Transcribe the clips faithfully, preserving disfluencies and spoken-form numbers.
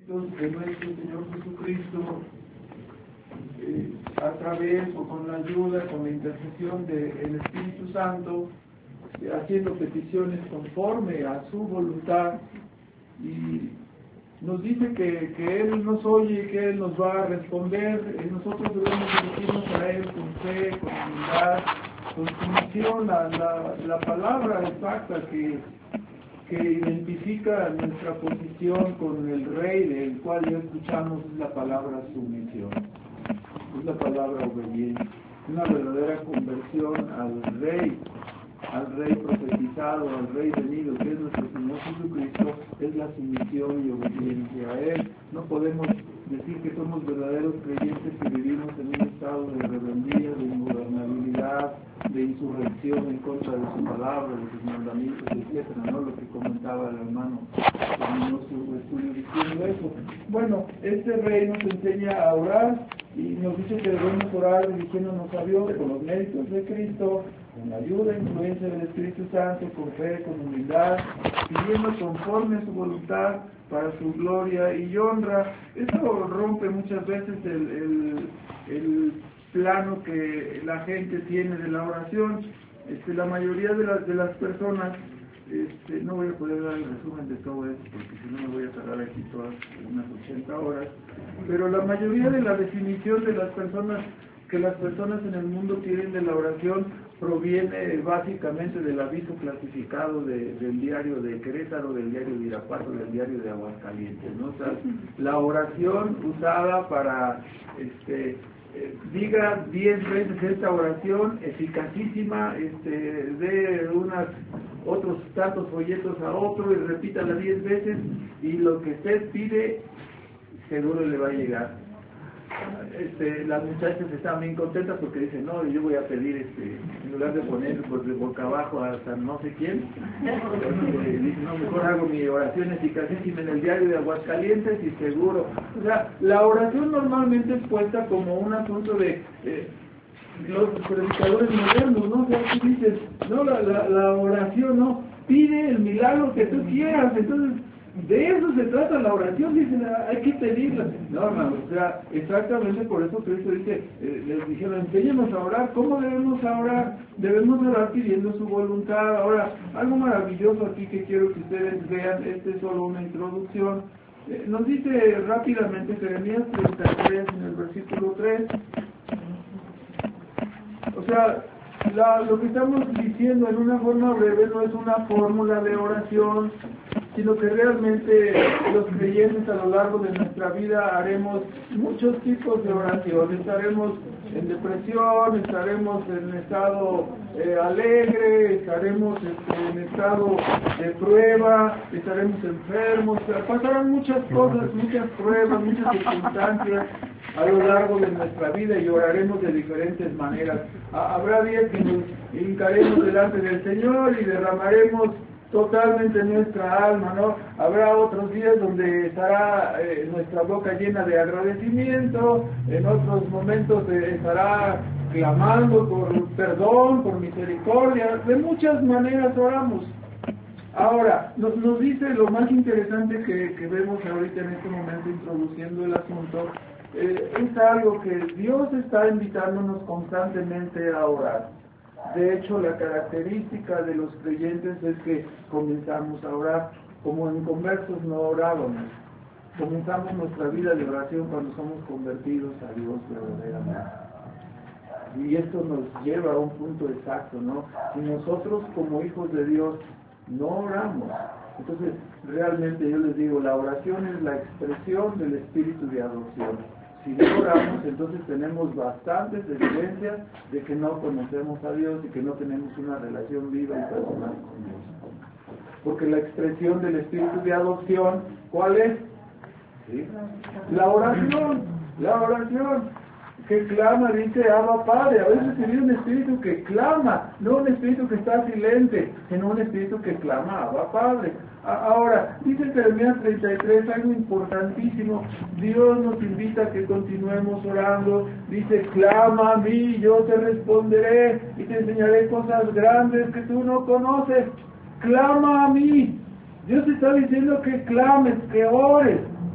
méritos de nuestro Señor Jesucristo, eh, a través o con la ayuda, con la intercesión del Espíritu Santo, eh, haciendo peticiones conforme a su voluntad, y nos dice que, que Él nos oye y que Él nos va a responder. Y nosotros debemos dirigirnos a Él con fe, con humildad, con sumisión. La, la, la palabra exacta que, que identifica nuestra posición con el Rey del cual ya escuchamos es la palabra sumisión, es la palabra obediencia, una verdadera conversión al Rey, al Rey profetizado, al Rey venido, que es nuestro Señor Jesucristo, es la sumisión y obediencia a Él. No podemos decir que somos verdaderos creyentes si vivimos en un estado de rebeldía, de ingobernabilidad, de insurrección en contra de su palabra, de sus mandamientos, etcétera, ¿no? Lo que comentaba el hermano terminó su estudio diciendo eso. Bueno, este Rey nos enseña a orar y nos dice que debemos orar dirigiéndonos a Dios con los méritos de Cristo, con la ayuda e influencia del Espíritu Santo, con fe, con humildad, pidiendo conforme a su voluntad para su gloria y honra. Eso rompe muchas veces el, el, el plano que la gente tiene de la oración. Este, la mayoría de las, de las personas, este, no voy a poder dar el resumen de todo esto porque si no me voy a tardar aquí todas unas ochenta horas, pero la mayoría de la definición de las personas que las personas en el mundo tienen de la oración proviene básicamente del aviso clasificado de, del diario de Querétaro, del diario de Irapuato, del diario de Aguascalientes, ¿no? O sea, la oración usada para, este, eh, diga diez veces esta oración, eficacísima, este, de unas, otros tantos folletos a otro y repítala diez veces y lo que usted pide seguro le va a llegar. Este, las muchachas están bien contentas porque dicen, no, yo voy a pedir, este, en lugar de poner pues, de boca abajo hasta no sé quién, este, dicen, no, mejor hago mi oración eficacísima en el diario de Aguascalientes y seguro. O sea, la oración normalmente es puesta como un asunto de eh, los predicadores modernos, ¿no? O sea, tú dices, no, la, la, la oración, no, pide el milagro que tú quieras, entonces de eso se trata la oración, dicen, hay que pedirla. No, hermano, o sea, exactamente por eso Cristo dice, eh, les dijeron, enséñenos a orar. ¿Cómo debemos orar? Debemos orar pidiendo su voluntad. Ahora, algo maravilloso aquí que quiero que ustedes vean, este es solo una introducción. Eh, nos dice rápidamente Jeremías treinta y tres en el versículo tres. O sea, la, lo que estamos diciendo en una forma breve no es una fórmula de oración, sino que realmente los creyentes a lo largo de nuestra vida haremos muchos tipos de oración. Estaremos en depresión, estaremos en estado eh, alegre, estaremos este, en estado de prueba, estaremos enfermos, pasarán muchas cosas, muchas pruebas, muchas circunstancias a lo largo de nuestra vida y oraremos de diferentes maneras. Habrá días que nos hincaremos delante del Señor y derramaremos totalmente nuestra alma, ¿no? Habrá otros días donde estará eh, nuestra boca llena de agradecimiento, en otros momentos eh, estará clamando por perdón, por misericordia. De muchas maneras oramos. Ahora, nos, nos dice lo más interesante que, que vemos ahorita en este momento introduciendo el asunto, eh, es algo que Dios está invitándonos constantemente a orar. De hecho, la característica de los creyentes es que comenzamos a orar, como en conversos no orábamos. Comenzamos nuestra vida de oración cuando somos convertidos a Dios verdaderamente. Y esto nos lleva a un punto exacto, ¿no? Si nosotros como hijos de Dios no oramos, entonces realmente yo les digo, la oración es la expresión del espíritu de adopción. Si no oramos, entonces tenemos bastantes evidencias de que no conocemos a Dios y que no tenemos una relación viva y personal con Dios. Porque la expresión del espíritu de adopción, ¿cuál es? ¿Sí? La oración, la oración que clama, dice Abba Padre. A veces se vive un espíritu que clama, no un espíritu que está silente, sino un espíritu que clama Abba Padre. Ahora, dice Jeremías treinta y tres algo importantísimo. Dios nos invita a que continuemos orando. Dice, clama a mí, yo te responderé y te enseñaré cosas grandes que tú no conoces. Clama a mí. Dios está diciendo que clames, que ores.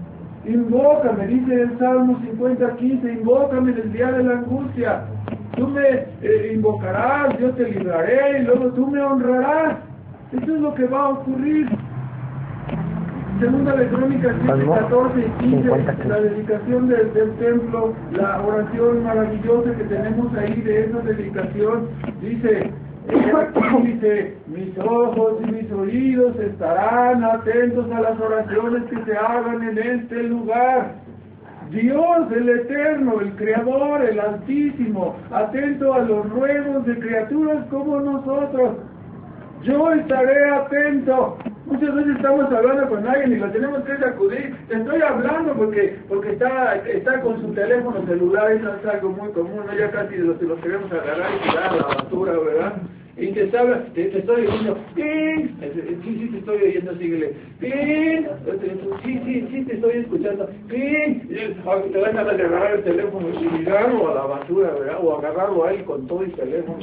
Invócame, dice el Salmo cincuenta, quince, invócame en el día de la angustia. Tú me eh, invocarás, yo te libraré y luego tú me honrarás. Eso es lo que va a ocurrir. Segunda de Crónicas siete, catorce y quince, la dedicación del, del templo, la oración maravillosa que tenemos ahí de esa dedicación, dice, aquí dice, mis ojos y mis oídos estarán atentos a las oraciones que se hagan en este lugar. Dios, el Eterno, el Creador, el Altísimo, atento a los ruegos de criaturas como nosotros. Yo estaré atento. Muchas veces estamos hablando con alguien y lo tenemos que sacudir. Te estoy hablando porque porque está está con su teléfono celular, eso es algo muy común, ¿no? Ya casi los, los queremos agarrar y tirar a la basura, ¿verdad? Y te, está, te, te estoy oyendo, ¡ping! Sí, sí, te estoy oyendo, síguele, ¡ping! Sí, sí, sí, te estoy escuchando, ¡ping! Te van a agarrar el teléfono y tirarlo a la basura, ¿verdad? O agarrarlo ahí con todo el teléfono.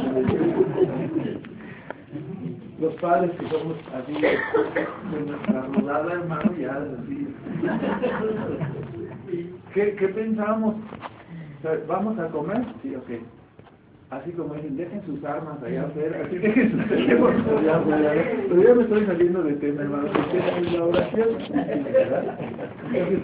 Los padres que somos así, de nuestra rodada, hermano, ya así. ¿Qué, ¿Qué pensamos? ¿Vamos a comer? Sí, ok. Así como dicen, dejen sus armas allá afuera, así dejen sus teléfonos allá afuera. Pero ya me estoy saliendo de tema, hermano, porque es la oración. Entonces,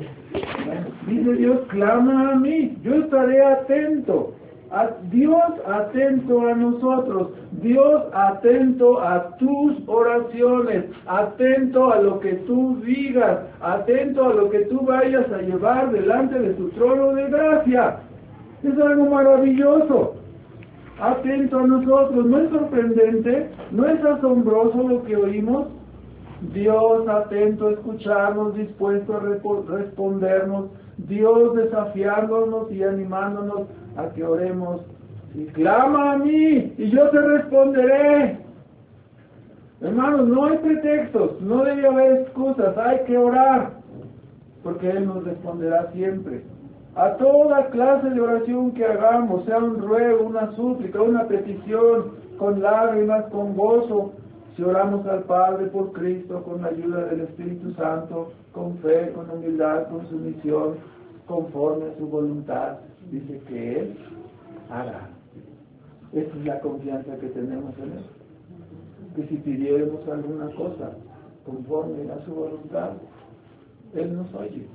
dice Dios, clama a mí, yo estaré atento. A Dios atento a nosotros, Dios atento a tus oraciones, atento a lo que tú digas, atento a lo que tú vayas a llevar delante de su trono de gracia. Es algo maravilloso. Atento a nosotros, ¿no es sorprendente? ¿No es asombroso lo que oímos? Dios atento a escucharnos, dispuesto a respondernos, Dios desafiándonos y animándonos a que oremos. Y clama a mí y yo te responderé. Hermanos, no hay pretextos, no debe haber excusas, hay que orar, porque Él nos responderá siempre. A toda clase de oración que hagamos, sea un ruego, una súplica, una petición, con lágrimas, con gozo, si oramos al Padre por Cristo, con la ayuda del Espíritu Santo, con fe, con humildad, con sumisión, conforme a su voluntad, dice que Él hará. Esa es la confianza que tenemos en Él. Que si pidiéramos alguna cosa conforme a su voluntad, Él nos oye.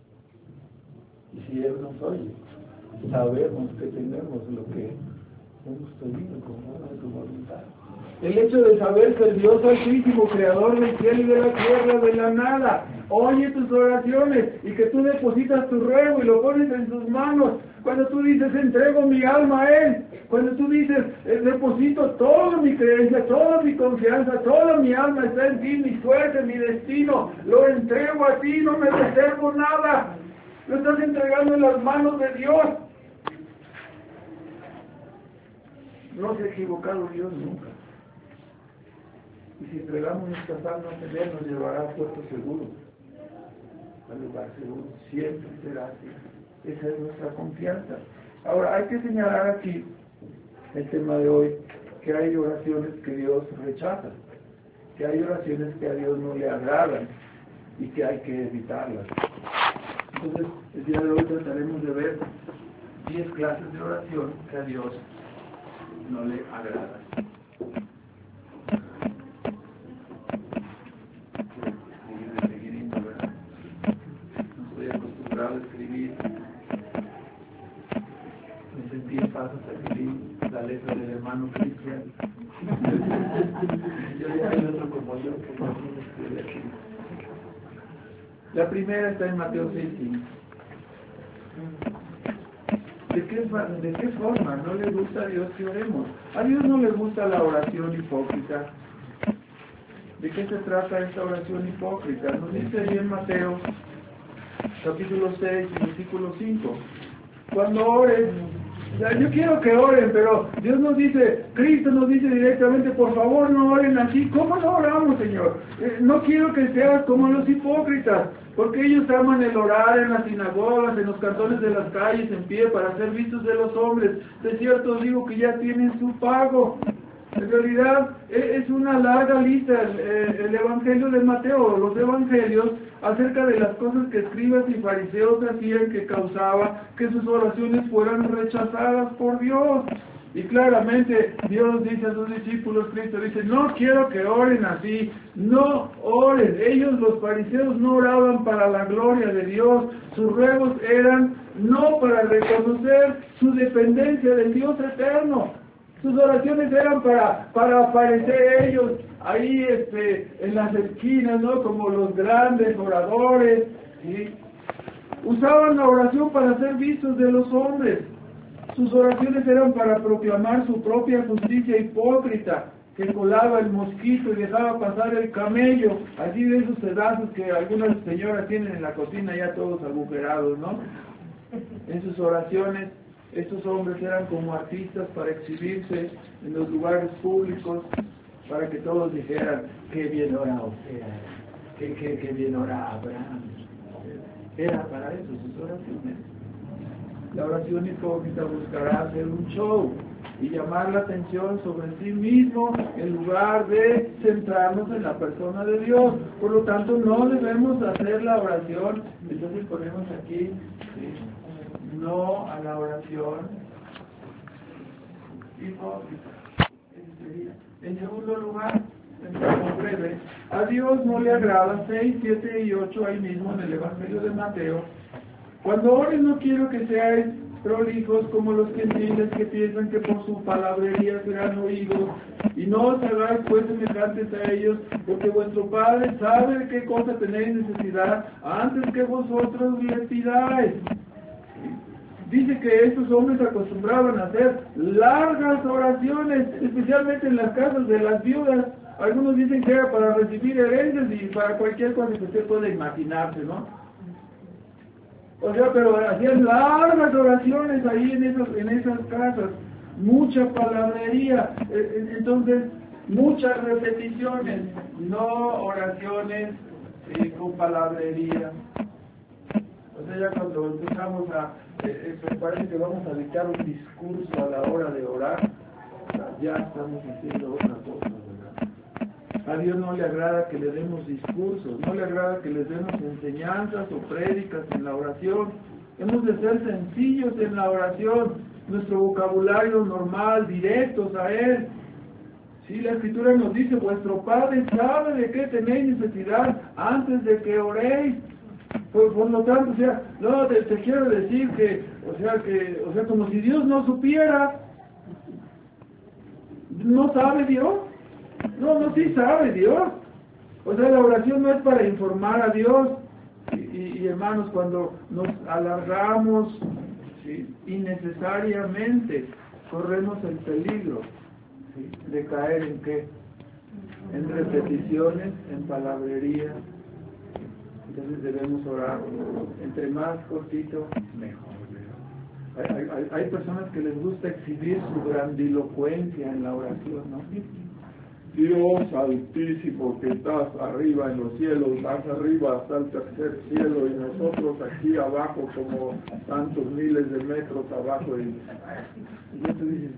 Y si Él nos oye, sabemos que tenemos lo que hemos pedido conforme a su voluntad. El hecho de saber que el Dios Altísimo, Creador del cielo y de la tierra, de la nada, oye tus oraciones y que tú depositas tu ruego y lo pones en sus manos. Cuando tú dices, entrego mi alma a Él. Cuando tú dices, deposito toda mi creencia, toda mi confianza, toda mi alma está en ti, mi suerte, mi destino, lo entrego a ti, no me reservo nada. Lo estás entregando en las manos de Dios. No se ha equivocado Dios nunca. Y si entregamos nuestras almas en Él, nos llevará a puerto seguro, al lugar seguro. Siempre será así. Esa es nuestra confianza. Ahora, hay que señalar aquí el tema de hoy, que hay oraciones que Dios rechaza, que hay oraciones que a Dios no le agradan y que hay que evitarlas. Entonces, el día de hoy trataremos de ver diez clases de oración que a Dios no le agradan. A escribir, me sentí en paz hasta escribir la letra del hermano Cristian. Yo ya hay otro como yo que no tiene aquí. La primera está en Mateo seis cinco. ¿De qué, ¿De qué forma no le gusta a Dios que oremos? A Dios no le gusta la oración hipócrita. ¿De qué se trata esta oración hipócrita? Nos dice ahí en Mateo capítulo seis, versículo cinco. Cuando ores, o sea, yo quiero que oren, pero Dios nos dice, Cristo nos dice directamente, por favor no oren así. ¿Cómo no oramos, Señor? Eh, no quiero que seas como los hipócritas, porque ellos aman el orar en las sinagogas, en los cantones de las calles, en pie, para ser vistos de los hombres. De cierto os digo que ya tienen su pago. En realidad es una larga lista el, el Evangelio de Mateo, los Evangelios, acerca de las cosas que escribas y fariseos hacían que causaba que sus oraciones fueran rechazadas por Dios. Y claramente Dios dice a sus discípulos, Cristo dice, no quiero que oren así, no oren. Ellos, los fariseos, no oraban para la gloria de Dios, sus ruegos eran no para reconocer su dependencia del Dios eterno. Sus oraciones eran para, para aparecer ellos ahí este, en las esquinas, ¿no? Como los grandes oradores, ¿sí? Usaban la oración para ser vistos de los hombres. Sus oraciones eran para proclamar su propia justicia hipócrita, que colaba el mosquito y dejaba pasar el camello, así de esos pedazos que algunas señoras tienen en la cocina ya todos agujerados, ¿no? En sus oraciones, estos hombres eran como artistas para exhibirse en los lugares públicos, para que todos dijeran, qué bien ora Osea, qué, qué, qué bien ora Abraham. Era para eso sus oraciones. La oración hipócrita buscará hacer un show y llamar la atención sobre sí mismo en lugar de centrarnos en la persona de Dios. Por lo tanto, no debemos hacer la oración. Entonces ponemos aquí, ¿sí? No a la oración hipócrita. En segundo lugar, en breve, a Dios no le agrada seis, siete y ocho ahí mismo en el Evangelio de Mateo. Cuando ores no quiero que seáis prolijos como los gentiles que piensan que por su palabrería serán oídos, y no os hagáis pues semejantes a ellos, porque vuestro Padre sabe de qué cosa tenéis necesidad antes que vosotros le pidáis. Dice que estos hombres acostumbraban a hacer largas oraciones, especialmente en las casas de las viudas. Algunos dicen que era para recibir herencias y para cualquier cosa que usted pueda imaginarse, ¿no? O sea, pero hacían largas oraciones ahí en esas, en esas casas, mucha palabrería, entonces muchas repeticiones, no oraciones eh, con palabrería. O sea, ya cuando empezamos a, eh, eh, parece que vamos a dictar un discurso a la hora de orar, o sea, ya estamos haciendo otra cosa, ¿verdad? A Dios no le agrada que le demos discursos, no le agrada que les demos enseñanzas o prédicas en la oración. Hemos de ser sencillos en la oración, nuestro vocabulario normal, directos a Él. Sí, la Escritura nos dice, vuestro Padre sabe de qué tenéis necesidad antes de que oréis. Por, por lo tanto, o sea, no, te, te quiero decir que, o sea, que, o sea, como si Dios no supiera. ¿No sabe Dios? No, no, sí sabe Dios. O sea, la oración no es para informar a Dios. Y, y, y hermanos, cuando nos alargamos, ¿sí?, innecesariamente, corremos el peligro, ¿sí?, de caer en qué? En repeticiones, en palabrería. Entonces debemos orar. Entre más cortito, mejor. Hay, hay, hay personas que les gusta exhibir su grandilocuencia en la oración, ¿no? Dios altísimo que estás arriba en los cielos, más arriba hasta el tercer cielo, y nosotros aquí abajo como tantos miles de metros abajo. Y, y yo te dices,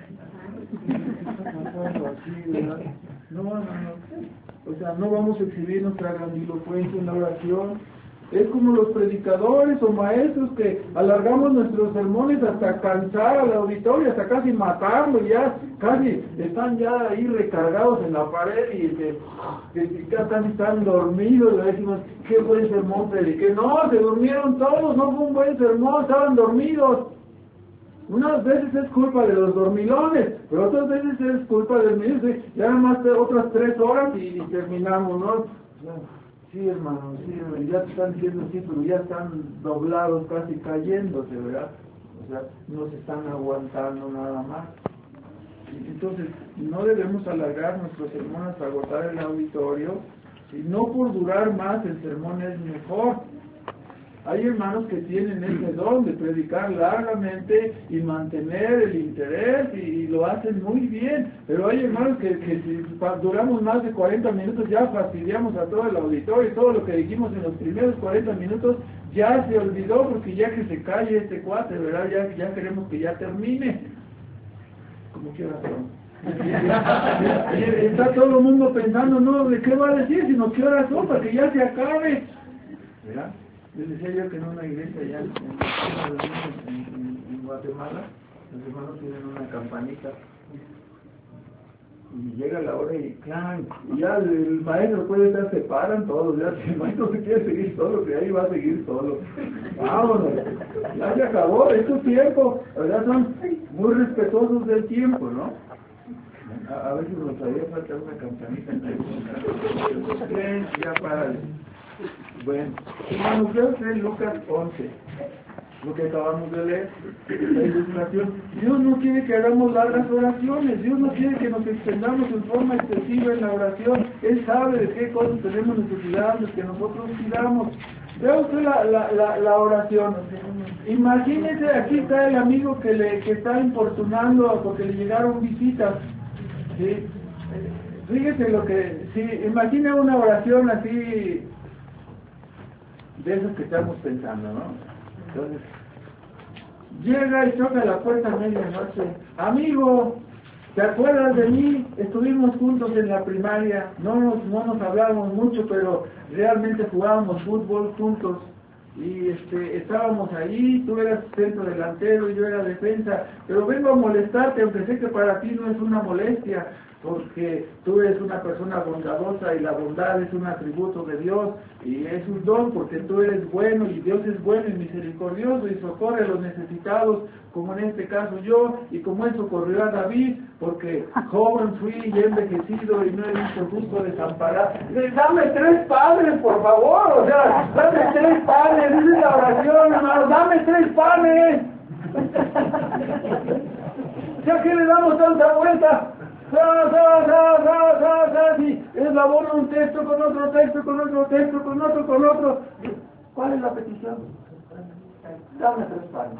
no, no, no. O sea, no vamos a exhibir nuestra grandilocuencia en la oración. Es como los predicadores o maestros que alargamos nuestros sermones hasta cansar al auditorio, hasta casi matarlo, ya casi están ya ahí recargados en la pared y que, que, que ya casi están dormidos. Le decimos, qué buen sermón prediqué. No, se durmieron todos, no fue un buen sermón, estaban dormidos. Unas veces es culpa de los dormilones, pero otras veces es culpa del ministro. Ya nada más otras tres horas y, y terminamos, ¿no? Sí, hermano, sí, ya te están diciendo sí, pero ya están doblados, casi cayéndose, ¿verdad? O sea, no se están aguantando nada más. Entonces, no debemos alargar nuestros sermones para agotar el auditorio, y no por durar más el sermón es mejor. Hay hermanos que tienen ese don de predicar largamente y mantener el interés y, y lo hacen muy bien, pero hay hermanos que, que si duramos más de cuarenta minutos ya fastidiamos a todo el auditorio y todo lo que dijimos en los primeros cuarenta minutos ya se olvidó porque ya que se calle este cuate, ¿verdad? Ya, ya queremos que ya termine. Como quiera, Y está todo el mundo pensando, no, ¿de qué va a decir? Sino qué horas son, para que ya se acabe. ¿Verdad? Les decía yo que en una iglesia allá en, en, en, en Guatemala, los hermanos tienen una campanita. Y llega la hora y clan, y ya el, el maestro puede estar, se paran todos, ya si el maestro se quiere seguir solo, que ahí va a seguir solo. Vámonos, ya se acabó, es tu tiempo, ¿verdad? Son muy respetuosos del tiempo, ¿no? A, a veces nos haría falta una campanita en ya para. Bueno, hermanos, creo que es Lucas once. Lo que acabamos de leer, la ilustración. Dios no quiere que hagamos largas oraciones, Dios no quiere que nos extendamos en forma excesiva en la oración. Él sabe de qué cosas tenemos necesidad, de que nosotros pidamos. Vea usted la, la, la, la oración. Imagínese, aquí está el amigo que le que está importunando porque le llegaron visitas. ¿Sí? Fíjese lo que, si imagina una oración así, de esas que estamos pensando, ¿no? Entonces, llega y toca la puerta a medianoche. Amigo, ¿te acuerdas de mí? Estuvimos juntos en la primaria. No nos, no nos hablábamos mucho, pero realmente jugábamos fútbol juntos. Y este, estábamos ahí, tú eras centro delantero y yo era defensa. Pero vengo a molestarte, aunque sé que para ti no es una molestia, porque tú eres una persona bondadosa y la bondad es un atributo de Dios y es un don porque tú eres bueno y Dios es bueno y misericordioso y socorre a los necesitados, como en este caso yo, y como él socorrió a David, porque joven fui y envejecido y no he visto justo desamparado. Dame tres panes, por favor, o sea, dame tres panes, esa es la oración, hermano, dame tres panes. ¿Ya que le damos tanta vuelta? Sa, sa, sa, sa, sa, sa, sí. Es la bola un texto con otro texto, con otro texto, con otro, con otro. ¿Cuál es la petición? Dame tres panes.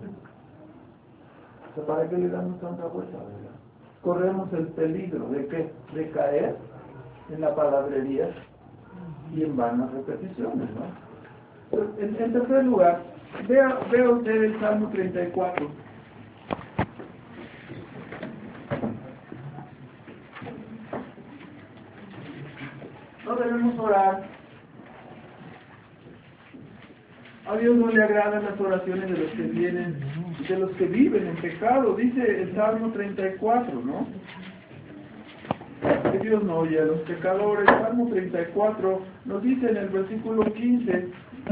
O sea, ¿para qué le damos tanta vuelta, verdad? Corremos el peligro de que de caer en la palabrería y en vanas repeticiones, ¿no? En, en tercer lugar, vea, vea usted el Salmo treinta y cuatro. No debemos orar. A Dios no le agradan las oraciones de los que vienen, de los que viven en pecado, dice el Salmo treinta y cuatro, ¿no? Que Dios no oye a los pecadores. Salmo treinta y cuatro nos dice en el versículo quince.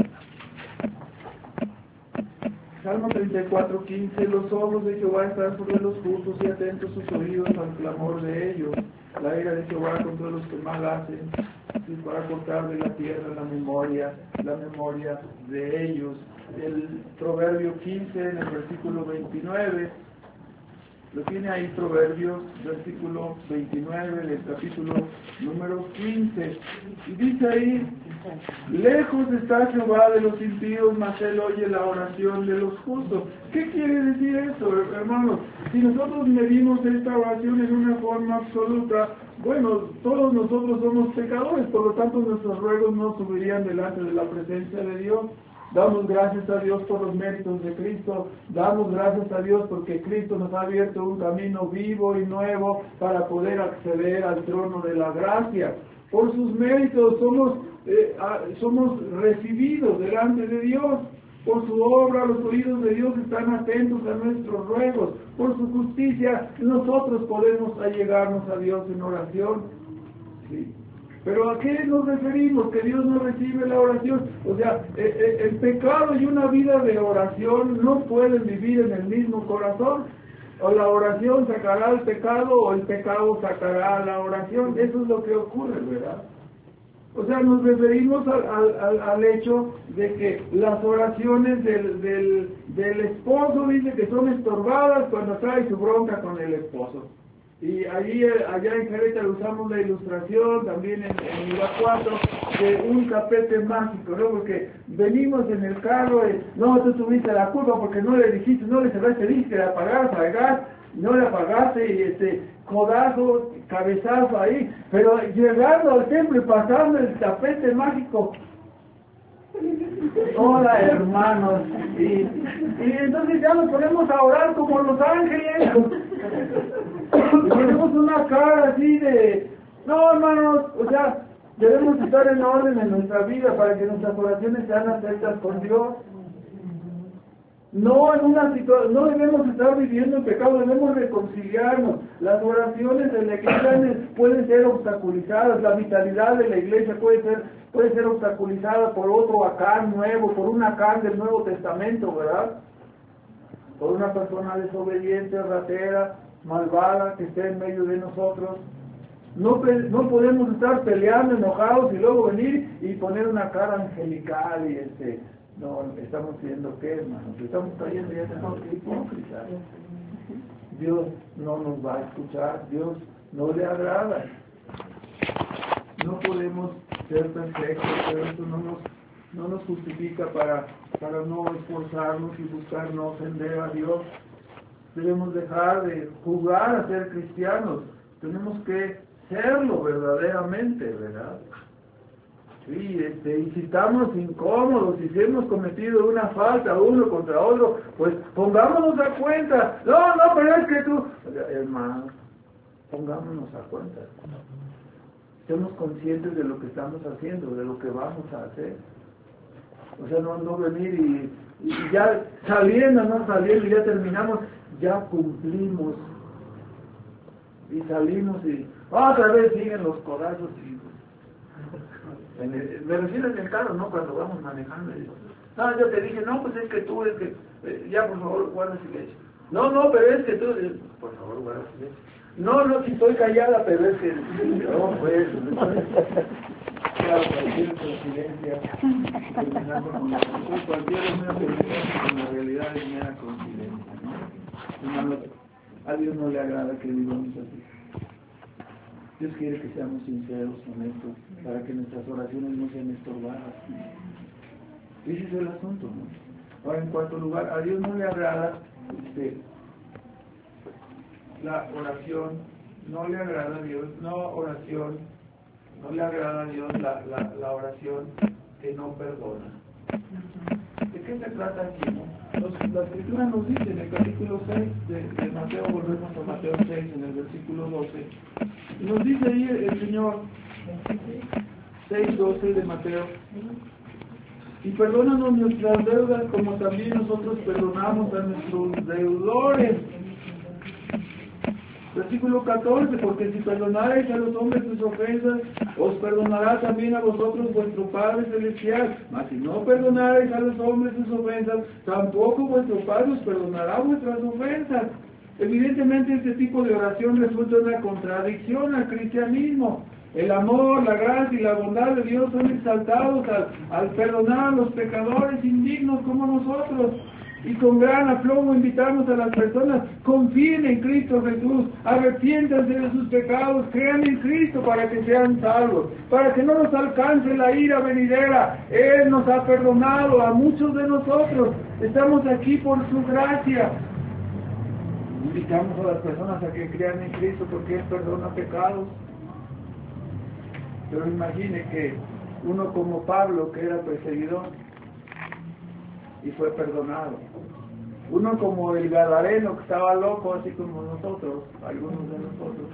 Salmo treinta y cuatro, quince. Los ojos de Jehová están sobre los justos y atentos sus oídos al clamor de ellos. La ira de Jehová contra los que mal hacen, y para cortar de la tierra la memoria, la memoria de ellos. El Proverbio quince, en el versículo veintinueve, lo tiene ahí, Proverbios, versículo veintinueve, del capítulo número quince. Y dice ahí, lejos está Jehová de los impíos, mas él oye la oración de los justos. ¿Qué quiere decir eso, hermanos? Si nosotros medimos esta oración en una forma absoluta, bueno, todos nosotros somos pecadores, por lo tanto nuestros ruegos no subirían delante de la presencia de Dios. Damos gracias a Dios por los méritos de Cristo, damos gracias a Dios porque Cristo nos ha abierto un camino vivo y nuevo para poder acceder al trono de la gracia. Por sus méritos somos, eh, somos recibidos delante de Dios. Por su obra los oídos de Dios están atentos a nuestros ruegos. Por su justicia nosotros podemos allegarnos a Dios en oración. ¿Sí? Pero ¿a qué nos referimos? Que Dios no recibe la oración. O sea, el pecado y una vida de oración no pueden vivir en el mismo corazón. O la oración sacará el pecado o el pecado sacará la oración. Eso es lo que ocurre, ¿verdad? O sea, nos referimos al, al, al hecho de que las oraciones del, del, del esposo dice que son estorbadas cuando trae su bronca con el esposo. Y allí, allá en Querétaro usamos la ilustración, también en, en Irapuato, de un tapete mágico, ¿no? Porque venimos en el carro y, no, tú tuviste la culpa porque no le dijiste, no le cerraste, dijiste que la pagaras al gas, no la pagaste y este, codazo, cabezazo ahí, pero llegando al templo y pasando el tapete mágico, hola hermanos, y, y entonces ya nos ponemos a orar como los ángeles. tenemos una cara así de, no hermanos, o sea, debemos estar en orden en nuestra vida para que nuestras oraciones sean aceptas por Dios. No en una situación, no debemos estar viviendo en pecado, debemos reconciliarnos. Las oraciones de la iglesia pueden ser obstaculizadas, la vitalidad de la iglesia puede ser, puede ser obstaculizada por otro Acán nuevo, por un Acán del Nuevo Testamento, ¿verdad? Por una persona desobediente, ratera, malvada, que esté en medio de nosotros. No, no podemos estar peleando, enojados y luego venir y poner una cara angelical y este... No, estamos viendo qué, hermanos, estamos trayendo ya de hipócritas. Dios no nos va a escuchar, Dios no le agrada. No podemos ser perfectos, pero eso no nos, no nos justifica para, para no esforzarnos y buscar no ofender a Dios. Debemos dejar de jugar a ser cristianos, tenemos que serlo verdaderamente, ¿verdad? Sí, este, y si estamos incómodos, y si hemos cometido una falta uno contra otro, pues pongámonos a cuenta. No, no, pero es que tú, hermano, pongámonos a cuenta. Estemos conscientes de lo que estamos haciendo, de lo que vamos a hacer. O sea, no, no venir y, y ya saliendo, no saliendo, y ya terminamos, ya cumplimos. Y salimos y otra vez siguen los codazos y En el, me refiero en el carro, ¿no? Cuando vamos manejando. No, yo te dije, no, pues es que tú, es que, eh, ya por favor, guarda silencio. No, no, pero es que tú, eh, por favor, guarda silencio. No, no, si estoy callada, pero es que, no, pues, claro, cualquier coincidencia, terminamos con la, cualquier una coincidencia con la realidad es mera coincidencia, ¿no? Hermano, a Dios no le agrada que vivamos así. Dios quiere que seamos sinceros, honestos, para que nuestras oraciones no sean estorbadas. Ese es el asunto, ¿no? Ahora, en cuarto lugar, a Dios no le agrada este, la oración, no le agrada a Dios, no oración, no le agrada a Dios la, la, la oración que no perdona. ¿De qué se trata aquí, no? Nos, la Escritura nos dice en el capítulo seis de, de Mateo, volvemos a Mateo seis, en el versículo doce, y nos dice ahí el, el Señor, seis doce de Mateo, y perdónanos nuestras deudas como también nosotros perdonamos a nuestros deudores. Versículo catorce, porque si perdonareis a los hombres sus ofensas, os perdonará también a vosotros vuestro Padre Celestial. Mas si no perdonareis a los hombres sus ofensas, tampoco vuestro Padre os perdonará vuestras ofensas. Evidentemente este tipo de oración resulta una contradicción al cristianismo. El amor, la gracia y la bondad de Dios son exaltados al, al perdonar a los pecadores indignos como nosotros. Y con gran aplomo invitamos a las personas, confíen en Cristo Jesús, arrepiéntanse de sus pecados, crean en Cristo para que sean salvos, para que no nos alcance la ira venidera. Él nos ha perdonado a muchos de nosotros, estamos aquí por su gracia. Invitamos a las personas a que crean en Cristo porque Él perdona pecados. Pero imagine que uno como Pablo, que era perseguidor, y fue perdonado. Uno como el Gadareno, que estaba loco, así como nosotros, algunos de nosotros.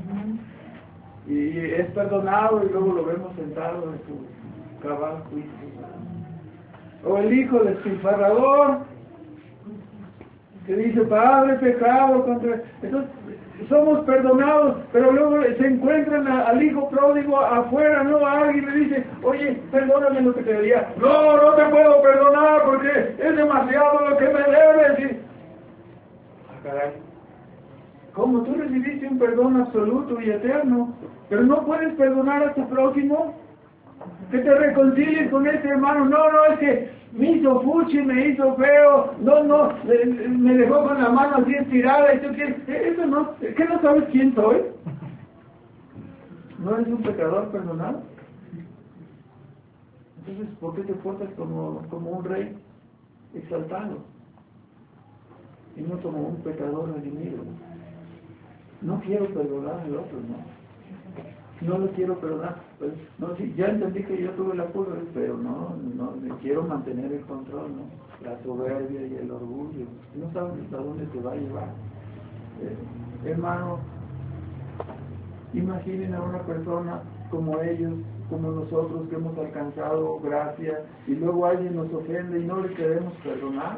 Y es perdonado y luego lo vemos sentado en su cabal juicio. O el hijo despilfarrador, que dice, Padre, pecado contra... Entonces, somos perdonados, pero luego se encuentran a, al hijo pródigo afuera, ¿no? Alguien le dice, oye, perdóname lo que te debía. No, no te puedo perdonar porque es demasiado lo que me debes. Y... Ah, caray. ¿Cómo tú recibiste un perdón absoluto y eterno, pero no puedes perdonar a tu prójimo? Que te reconcilies con este hermano. No, no, es que me hizo fuchi, me hizo feo, no, no, me dejó con la mano así estirada, y tú quieres, eso no, ¿qué no sabes quién soy? ¿No eres un pecador perdonado? Entonces, ¿por qué te portas como, como un rey exaltado? Y no como un pecador redimido. No quiero perdonar al otro, no. No lo quiero perdonar. Pues, no, sí, ya entendí que yo tuve la culpa, pero no, no, me quiero mantener el control, ¿no? La soberbia y el orgullo. No sabes hasta dónde te va a llevar. Eh, hermano, Imaginen a una persona como ellos, como nosotros que hemos alcanzado gracia, y luego alguien nos ofende y no le queremos perdonar.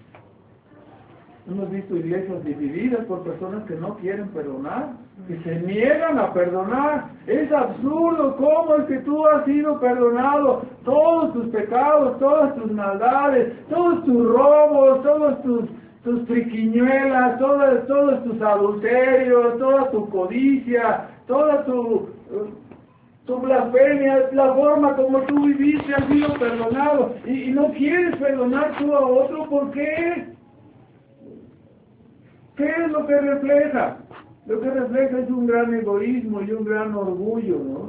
Hemos visto iglesias divididas por personas que no quieren perdonar, que se niegan a perdonar. Es absurdo. ¿Cómo es que tú has sido perdonado? Todos tus pecados, todas tus maldades, todos tus robos, todos tus, tus triquiñuelas, todos, todos tus adulterios, toda tu codicia, toda tu, tu blasfemia, la forma como tú viviste ha sido perdonado. Y, y no quieres perdonar tú a otro, ¿por qué? ¿Qué es lo que refleja? Lo que refleja es un gran egoísmo y un gran orgullo, ¿no?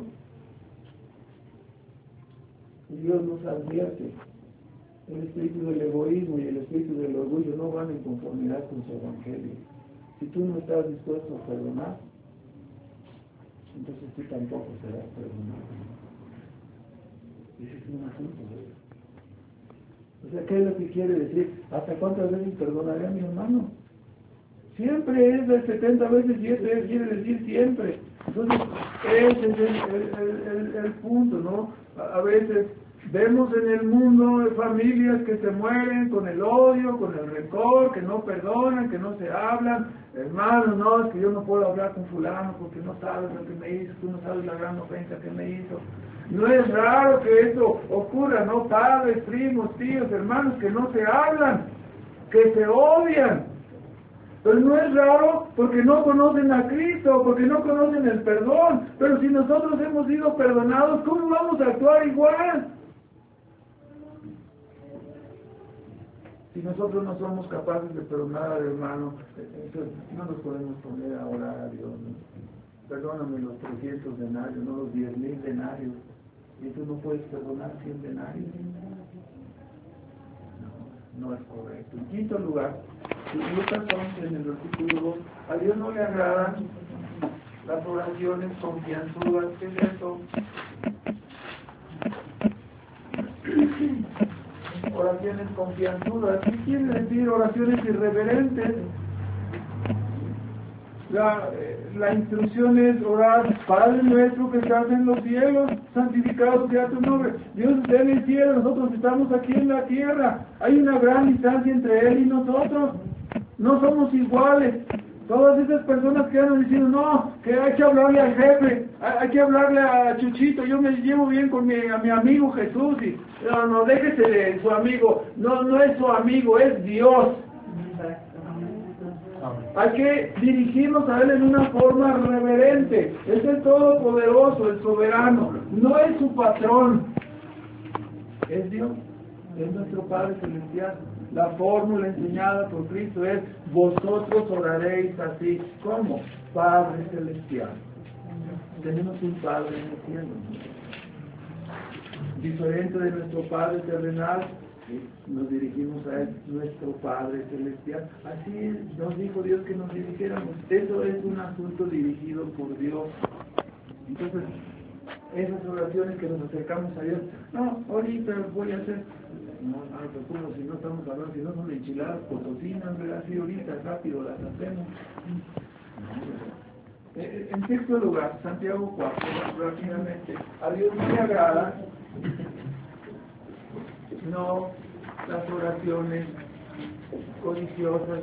Y Dios nos advierte. El espíritu del egoísmo y el espíritu del orgullo no van en conformidad con su evangelio. Si tú no estás dispuesto a perdonar, entonces tú tampoco serás perdonado. Ese es un asunto, ¿no? O sea, ¿qué es lo que quiere decir? ¿Hasta cuántas veces perdonaré a mi hermano? Siempre es de setenta veces siete, quiere decir siempre. Entonces, ese es el, el, el, el punto, ¿no? A, a veces vemos en el mundo familias que se mueren con el odio, con el rencor, que no perdonan, que no se hablan. Hermano, no, es que yo no puedo hablar con fulano porque no sabes lo que me hizo, tú no sabes la gran ofensa que me hizo. No es raro que esto ocurra, ¿no? Padres, primos, tíos, hermanos que no se hablan, que se odian. Pero no es raro porque no conocen a Cristo, porque no conocen el perdón. Pero si nosotros hemos sido perdonados, ¿cómo vamos a actuar igual? Si nosotros no somos capaces de perdonar al hermano, entonces no nos podemos poner a orar a Dios, ¿no? Perdóname los trescientos denarios, no los diez mil denarios. Y tú no puedes perdonar cien denarios. No es correcto. En quinto lugar, Lucas once, en el versículo dos, a Dios no le agradan las oraciones confianzudas. ¿Qué es eso? Oraciones confianzudas. ¿Qué quiere decir oraciones irreverentes? La, la instrucción es orar: Padre nuestro que estás en los cielos, santificado sea tu nombre. Dios está en el cielo, nosotros estamos aquí en la tierra. Hay una gran distancia entre Él y nosotros. No somos iguales. Todas esas personas que andan diciendo, no, que hay que hablarle al jefe, hay que hablarle a Chuchito, yo me llevo bien con mi, a mi amigo Jesús. Y, no, no, déjese de su amigo. No, no es su amigo, es Dios. Hay que dirigirnos a Él en una forma reverente. Es el Todopoderoso, el Soberano. No es su patrón. Es Dios. Es nuestro Padre Celestial. La fórmula enseñada por Cristo es: vosotros oraréis así. ¿Cómo? Padre Celestial. Tenemos un Padre en el cielo. Diferente de nuestro Padre terrenal, nos dirigimos a Él, nuestro Padre Celestial. Así nos dijo Dios que nos dirigiéramos. Eso es un asunto dirigido por Dios. Entonces, esas oraciones que nos acercamos a Dios, no, ahorita voy a hacer, no, no, recuerdo, si no estamos hablando, si no son enchiladas potosinas, ¿verdad? Así ahorita rápido las hacemos. Eh, En sexto lugar, Santiago cuatro, rápidamente, a Dios no le agrada no las oraciones codiciosas.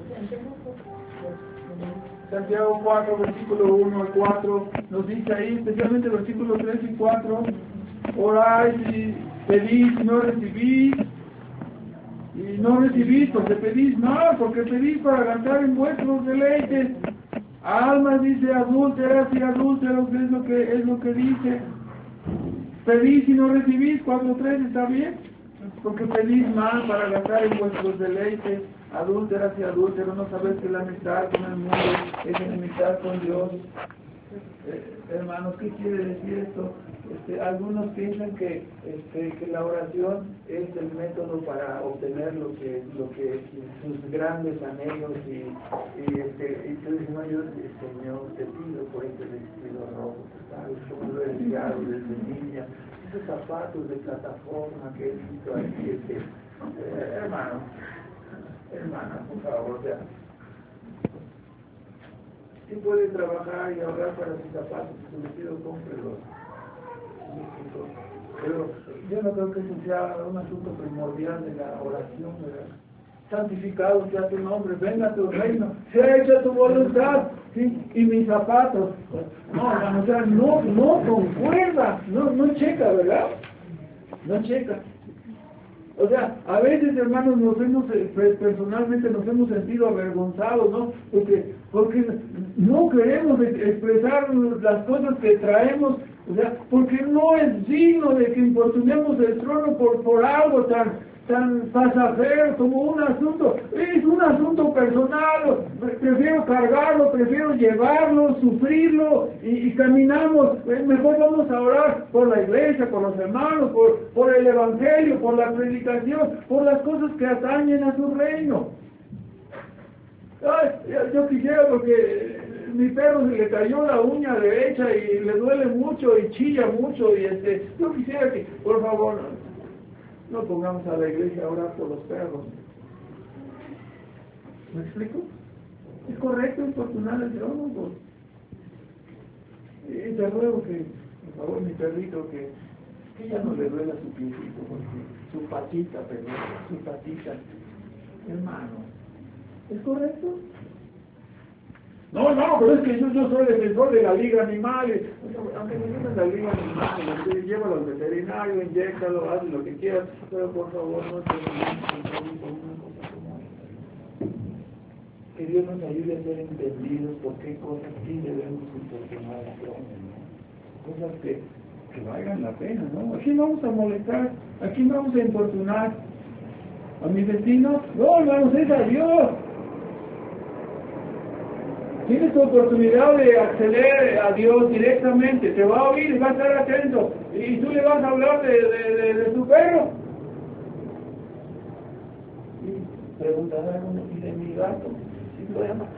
Santiago cuatro, versículo uno al cuatro, nos dice ahí, especialmente versículos tres y cuatro, oráis y pedís y no recibís, y no recibís porque pedís mal, porque pedís para gastar en vuestros deleites. Almas, dice, adúlteras y adúlteros, es lo que, es lo que dice. Pedís y no recibís, cuatro tres, ¿está bien? Porque pedís mal para gastar en vuestros deleites. Adúlteras y adúlteros, no sabéis que la amistad con el mundo es enemistad con Dios. Eh, hermanos, ¿qué quiere decir esto? Este, algunos piensan que, este, que la oración es el método para obtener lo que, lo que sus grandes anhelos y, y, este, y tú dices, no, yo, Señor, te pido por este vestido rojo, ¿sabes? Como lo he deseado desde niña, esos zapatos de plataforma que he visto aquí, este, eh, hermano, hermana, por favor, ya. sí puede trabajar y ahorrar para sus zapatos, y su vestido cómprelo. Pero yo no creo que eso sea un asunto primordial de la oración, ¿verdad? Santificado sea tu nombre, venga a tu reino, sea hecha tu voluntad, ¿sí? Y mis zapatos. No, hermano, o sea, no, no concuerda, no, no checa, ¿verdad? No checa. O sea, a veces, hermanos, nos hemos, personalmente nos hemos sentido avergonzados, ¿no? Porque, porque no queremos expresar las cosas que traemos, o sea, porque no es digno de que importunemos el trono por, por algo tan, tan pasajero como un asunto. Es un asunto personal, prefiero cargarlo, prefiero llevarlo, sufrirlo, y, y caminamos. Mejor vamos a orar por la iglesia, por los hermanos, por, por el evangelio, por la predicación, por las cosas que atañen a su reino. Ay, yo, yo quisiera, porque mi perro se le cayó la uña derecha y le duele mucho y chilla mucho, y este, yo quisiera que, por favor, no, no pongamos a la iglesia a orar por los perros. ¿Me explico? ¿Es correcto importunar el trono? Pues, y te ruego que, por favor, mi perrito, que, que ya no le duela su piecito, porque su patita, perdón, su patita, hermano. ¿Es correcto? No, no, pero es que yo, yo soy defensor de la liga animal. Aunque me digan la liga animal, llévalo al veterinario, inyéctalo, haz lo que quieras, pero por favor no te compromiso con una cosa como esta. Que Dios nos ayude a ser entendidos por qué cosas sí debemos importunar a Dios. Cosas que, que valgan la pena, ¿no? Aquí no vamos a molestar, aquí no vamos a importunar a mis vecinos. No, hermanos, es a Dios. Tienes tu oportunidad de acceder a Dios directamente, te va a oír y va a estar atento, y tú le vas a hablar de, de, de, de tu perro. Y preguntará uno, ¿y de mi gato? ¿Sí lo llama?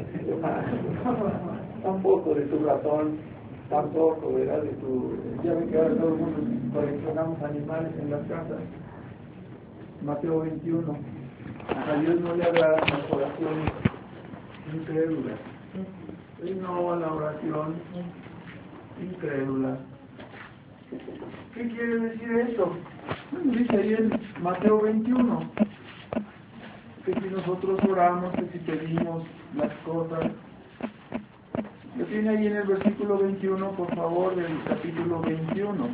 Tampoco de tu ratón, tampoco, ¿verdad? De tu... Ya ven que ahora todo el mundo coleccionamos animales en las casas. Mateo veintiuno. A Dios no le agradan las oraciones incrédulas. Y no a la oración incrédula. ¿Qué quiere decir esto? Bueno, dice ahí en Mateo veintiuno que si nosotros oramos, que si pedimos las cosas. Lo tiene ahí en el versículo veintiuno, por favor, del capítulo veintiuno.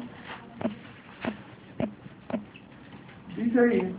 Dice ahí: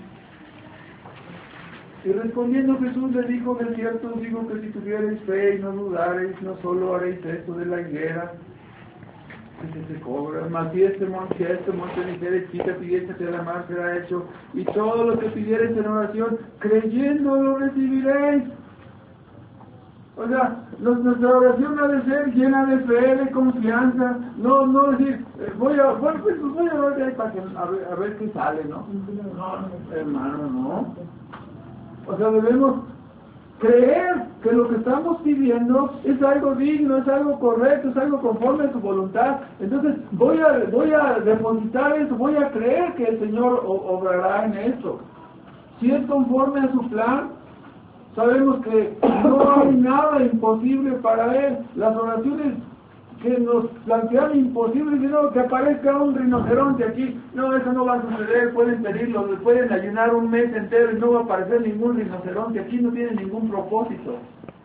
y respondiendo Jesús le dijo, de cierto os digo que si tuvierais fe y no dudareis, no solo haréis esto de la higuera, que se, se cobra, mas si este monte, si a este monte dijeres, quítate y échate a la mar, será hecho, y todo lo que pidiereis en oración, creyendo lo recibiréis. O sea, nuestra oración ha de ser llena de fe, de confianza, no, no decir, eh, voy a, bueno, pues voy a orar ahí para que, a ver, a ver qué sale, ¿no? No, hermano, no. O sea, debemos creer que lo que estamos pidiendo es algo digno, es algo correcto, es algo conforme a su voluntad. Entonces, voy a, voy a depositar eso, voy a creer que el Señor obrará en esto. Si es conforme a su plan, sabemos que no hay nada imposible para Él. Las oraciones que nos plantean imposibles, sino que aparezca un rinoceronte aquí, no, eso no va a suceder, pueden pedirlo, pueden ayunar un mes entero y no va a aparecer ningún rinoceronte, aquí no tiene ningún propósito.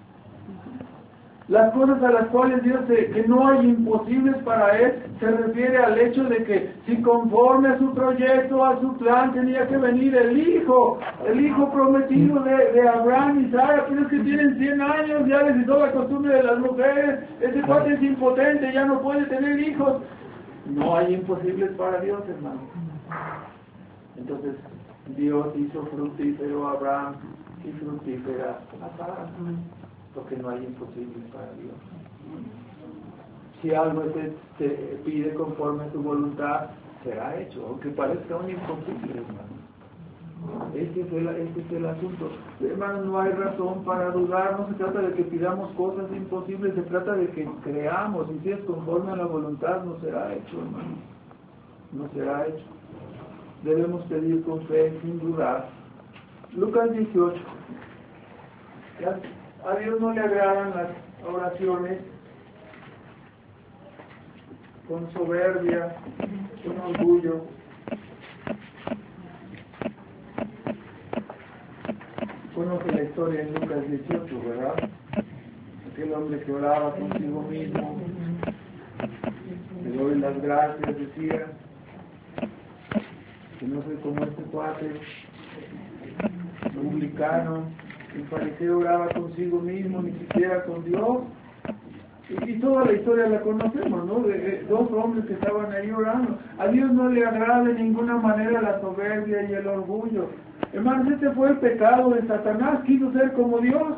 Las cosas a las cuales Dios se, que no hay imposibles para Él, se refiere al hecho de que si conforme a su proyecto, a su plan, tenía que venir el hijo, el hijo prometido de, de Abraham y Sara, pero es que tienen cien años, ya les hizo la costumbre de las mujeres, ese padre es impotente, ya no puede tener hijos. No hay imposibles para Dios, hermano. Entonces, Dios hizo fructífero a Abraham y fructífera a Sara. Porque no hay imposibles para Dios. Si algo se, se pide conforme a su voluntad, será hecho, aunque parezca un imposible, hermano. Este es, el, este es el asunto. Hermano, no hay razón para dudar, no se trata de que pidamos cosas imposibles, se trata de que creamos, y si es conforme a la voluntad, no será hecho, hermano. No será hecho. Debemos pedir con fe, sin dudar. Lucas dieciocho. ¿Ya? A Dios no le agradan las oraciones con soberbia, con orgullo. Conoce la historia en Lucas dieciocho, ¿verdad? Aquel hombre que oraba consigo mismo, le doy las gracias, decía, que no soy como este cuate publicano. El fariseo oraba consigo mismo, ni siquiera con Dios. Y, y toda la historia la conocemos, ¿no? De, de dos hombres que estaban ahí orando. A Dios no le agrada de ninguna manera la soberbia y el orgullo. Hermanos, este fue el pecado de Satanás, quiso ser como Dios.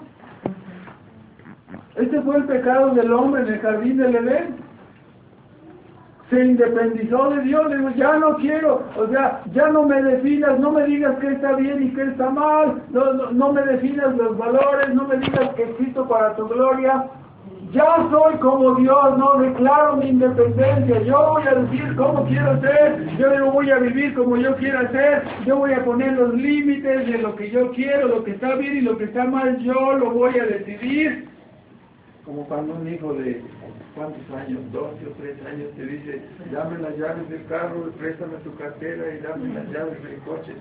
Este fue el pecado del hombre en el jardín del Edén. Se independizó de Dios, le dijo, ya no quiero, o sea, ya no me definas, no me digas qué está bien y qué está mal, no, no, no me definas los valores, no me digas que existo para tu gloria. Ya soy como Dios, no declaro mi independencia, yo voy a decir cómo quiero ser, yo voy a vivir como yo quiera ser, yo voy a poner los límites de lo que yo quiero, lo que está bien y lo que está mal, yo lo voy a decidir. Como cuando un hijo de ¿cuántos años? doce o tres años te dice, dame las llaves del carro, préstame tu cartera y dame las llaves del coche.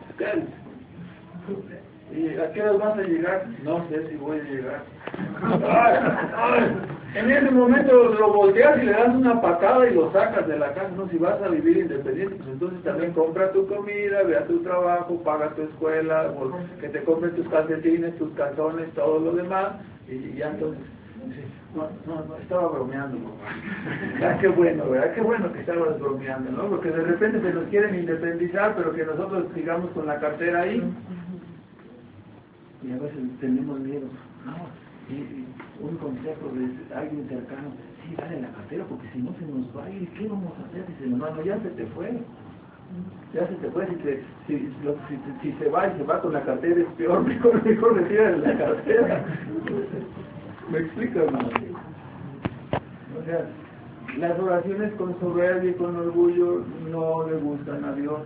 ¿Y a qué hora vas a llegar? No sé si voy a llegar. Ay, ay. En ese momento lo volteas y le das una patada y lo sacas de la casa. No, si vas a vivir independiente, pues entonces también compra tu comida, ve a tu trabajo, paga tu escuela, que te compres tus calcetines, tus calzones, todo lo demás, y ya entonces... No, no, no, estaba bromeando, papá. Ah, qué bueno, ¿verdad? Qué bueno que estabas bromeando, ¿no? Porque de repente se nos quieren independizar, pero que nosotros sigamos con la cartera ahí. Y a veces tenemos miedo. No, y, y un consejo de alguien cercano, sí, dale la cartera, porque si no se nos va a ir, ¿qué vamos a hacer? Dice, hermano, ya se te fue. Ya se te fue, si, te, si, lo, si, si se va y se va con la cartera es peor, mejor, mejor retira la cartera. ¿Me explico, hermano? O sea, las oraciones con soberbia y con orgullo no le gustan a Dios.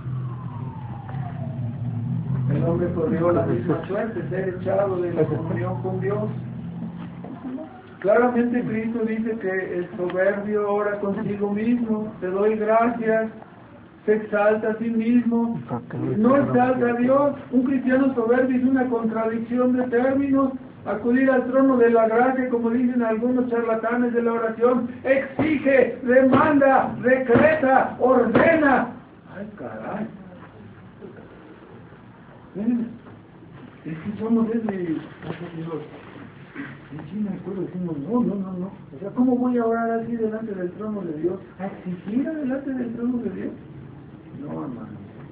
El hombre corrió la misma suerte, ser echado de la comunión con Dios. Claramente Cristo dice que el soberbio ora consigo mismo, te doy gracias, se exalta a sí mismo, no exalta a Dios. Un cristiano soberbio es una contradicción de términos. Acudir al trono de la gracia, como dicen algunos charlatanes de la oración, exige, demanda, decreta, ordena. Ay, caray. Miren, es que somos ese... En China, me acuerdo, decimos, no, no, no, no. O sea, ¿cómo voy a orar así delante del trono de Dios? ¿A exigir delante del trono de Dios? No, hermano.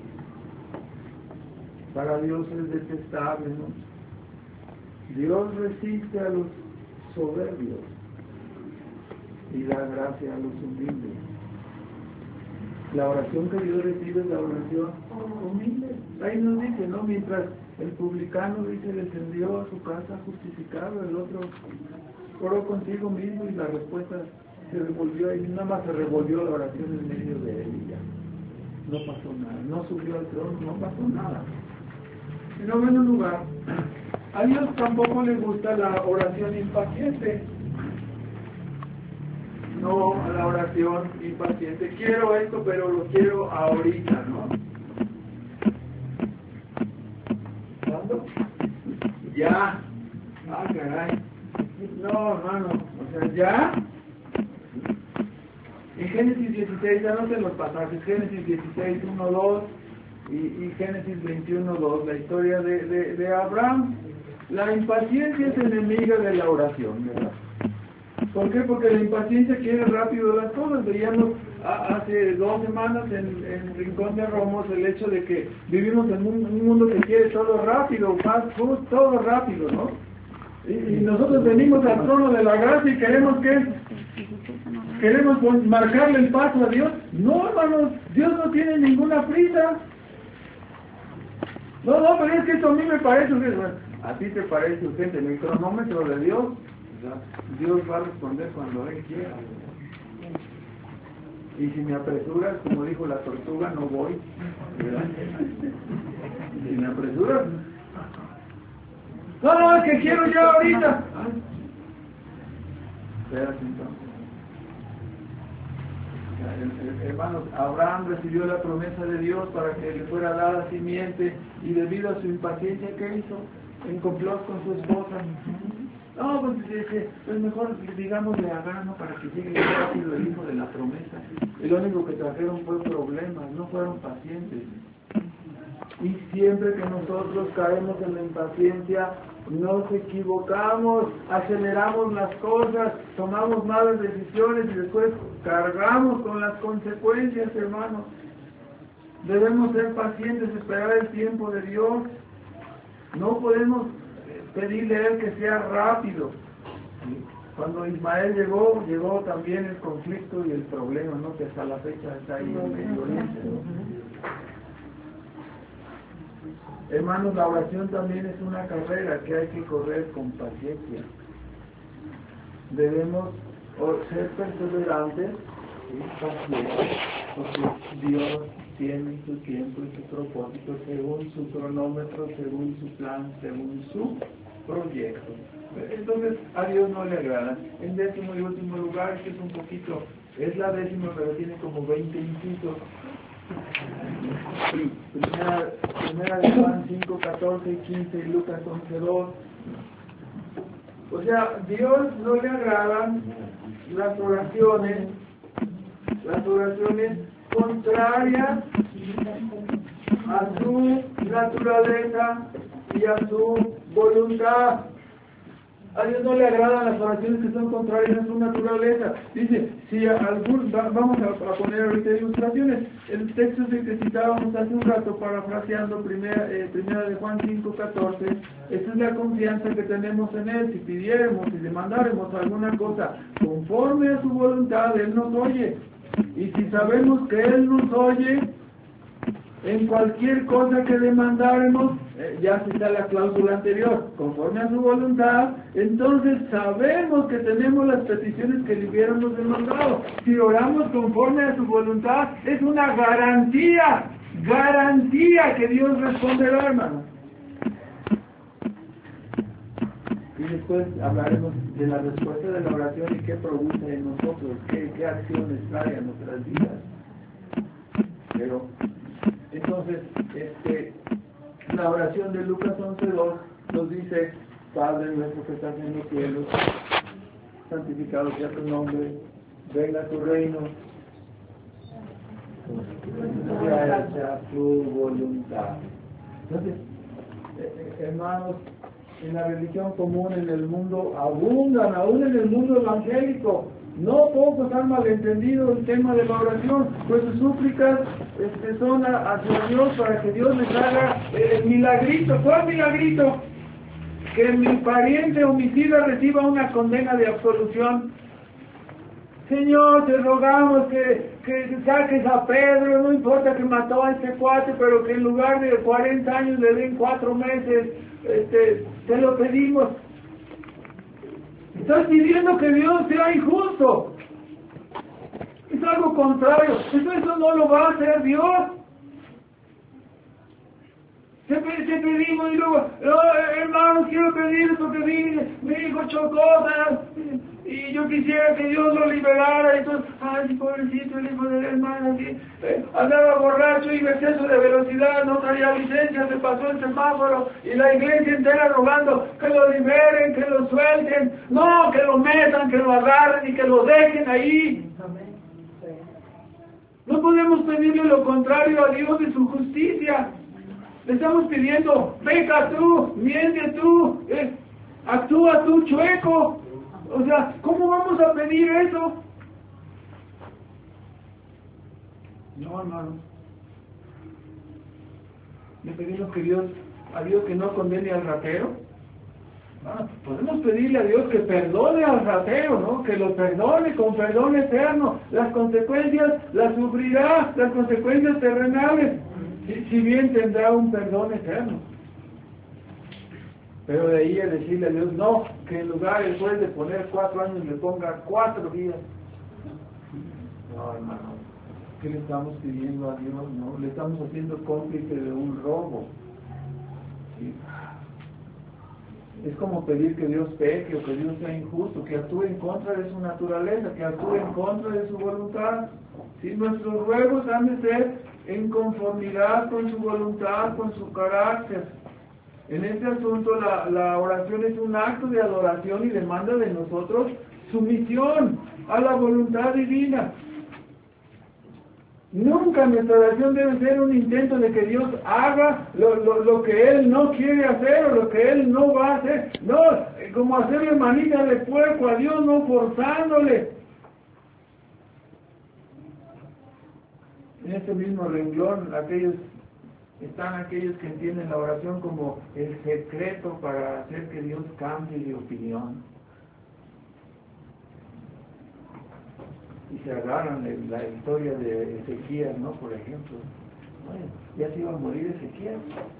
Para Dios es detestable, ¿no? Dios resiste a los soberbios y da gracia a los humildes. La oración que Dios recibe es la oración humilde. Ahí nos dice, ¿no? Mientras el publicano dice descendió a su casa justificado, el otro oró consigo mismo y la respuesta se revolvió y nada más se revolvió la oración en medio de él y ya. No pasó nada, no subió al trono, no pasó nada. En noveno lugar, a Dios tampoco le gusta la oración impaciente. No a la oración impaciente. Quiero esto, pero lo quiero ahorita, ¿no? ¿Cuándo? Ya. Ah, caray. No, hermano. O sea, ya. En Génesis dieciséis, anoten los pasajes. Génesis dieciséis, uno, dos. Y, y Génesis veintiuno, dos, la historia de, de, de Abraham. La impaciencia es enemiga de la oración, ¿verdad? ¿Por qué? Porque la impaciencia quiere rápido las cosas. Veíamos a, hace dos semanas en, en Rincón de Romos el hecho de que vivimos en un, un mundo que quiere todo rápido, fast food, todo rápido, ¿no? Y, y nosotros venimos al trono de la gracia y queremos que queremos marcarle el paso a Dios. No, hermanos, Dios no tiene ninguna prisa. No, no, pero es que esto a mí me parece urgente. A ti te parece urgente. En el cronómetro de Dios, Dios va a responder cuando Él quiera. Y si me apresuras, como dijo la tortuga, no voy, ¿verdad? Si me apresuras, no, no, es que quiero ya ahorita. esperas entonces? Hermanos, Abraham recibió la promesa de Dios para que le fuera dada simiente, y debido a su impaciencia, ¿qué hizo? En complot con su esposa. No, pues dice, pues mejor digámosle a Abraham, ¿no?, para que llegue rápido el hijo de la promesa. Y lo único que trajeron fue problemas, no fueron pacientes. Y siempre que nosotros caemos en la impaciencia, nos equivocamos, aceleramos las cosas, tomamos malas decisiones y después cargamos con las consecuencias, hermanos. Debemos ser pacientes, esperar el tiempo de Dios. No podemos pedirle a Él que sea rápido. Cuando Ismael llegó, llegó también el conflicto y el problema, ¿no?, que hasta la fecha está ahí en Medio Oriente, ¿no? Hermanos, la oración también es una carrera que hay que correr con paciencia. Debemos ser perseverantes y pacientes, porque Dios tiene su tiempo y su propósito según su cronómetro, según su plan, según su proyecto. Entonces, a Dios no le agrada. En décimo y último lugar, que es un poquito, es la décima, pero tiene como veinte incisos. Primera, primera de Juan cinco, catorce y quince y Lucas once, dos. O sea, Dios no le agradan las oraciones, las oraciones contrarias a su naturaleza y a su voluntad. A Dios no le agradan las oraciones que son contrarias a su naturaleza. Dice, si algún, vamos a, a poner ahorita ilustraciones. El texto que citábamos hace un rato, parafraseando primera, eh, primera de Juan cinco, catorce, esta es la confianza que tenemos en Él. Si pidiéramos y demandáramos alguna cosa conforme a su voluntad, Él nos oye. Y si sabemos que Él nos oye, en cualquier cosa que demandáremos, eh, ya está la cláusula anterior, conforme a su voluntad, entonces sabemos que tenemos las peticiones que le hubiéramos demandado. Si oramos conforme a su voluntad, es una garantía, garantía que Dios responderá, hermano. Y después hablaremos de la respuesta de la oración y qué produce en nosotros, qué, qué acciones trae a nuestras vidas. Pero entonces, este, la oración de Lucas once, dos nos dice: Padre nuestro que estás en los cielos, santificado sea tu nombre, venga tu reino, sea hecha tu voluntad. Entonces, eh, hermanos, en la religión común, en el mundo, abundan, aún en el mundo evangélico. No pocos han malentendido el tema de la oración, pues sus súplicas este, son a, hacia Dios para que Dios les haga el milagrito. ¿Cuál milagrito? Que mi pariente homicida reciba una condena de absolución. Señor, te rogamos que, que saques a Pedro, no importa que mató a este cuate, pero que en lugar de cuarenta años le den cuatro meses, este, te lo pedimos. Estás pidiendo que Dios sea injusto. Es algo contrario. Eso, eso no lo va a hacer Dios. Te, te pedimos y luego, oh, hermanos, quiero pedir porque mi, mi hijo chocó, y yo quisiera que Dios lo liberara. Y entonces, ay, pobrecito, el hijo del hermano, aquí, eh, andaba borracho y exceso de velocidad, no traía licencia, se pasó el semáforo, y la iglesia entera rogando que lo liberen, que lo suelten, no, que lo metan, que lo agarren y que lo dejen ahí. No podemos pedirle lo contrario a Dios de su justicia. Le estamos pidiendo, peca tú, miente tú, eh, actúa tú, chueco. O sea, ¿cómo vamos a pedir eso? No, hermano. Le pedimos que Dios, a Dios que no condene al ratero. Ah, podemos pedirle a Dios que perdone al ratero, ¿no? Que lo perdone con perdón eterno. Las consecuencias las sufrirá, las consecuencias terrenales. Si, si bien tendrá un perdón eterno. Pero de ahí a decirle a Dios, no, que en lugar después de poner cuatro años le ponga cuatro días. No, hermano, ¿qué le estamos pidiendo a Dios? No, le estamos haciendo cómplice de un robo. ¿Sí? Es como pedir que Dios peque o que Dios sea injusto, que actúe en contra de su naturaleza, que actúe en contra de su voluntad. Si nuestros ruegos han de ser en conformidad con su voluntad, con su carácter. En este asunto la, la oración es un acto de adoración y demanda de nosotros sumisión a la voluntad divina. Nunca nuestra oración debe ser un intento de que Dios haga lo, lo, lo que Él no quiere hacer o lo que Él no va a hacer. No, como hacerle manita de puerco a Dios, no forzándole. En este mismo renglón, aquellos están aquellos que entienden la oración como el secreto para hacer que Dios cambie de opinión. Y se agarran de la historia de Ezequías, ¿no? Por ejemplo. Bueno, ya se iba a morir Ezequías.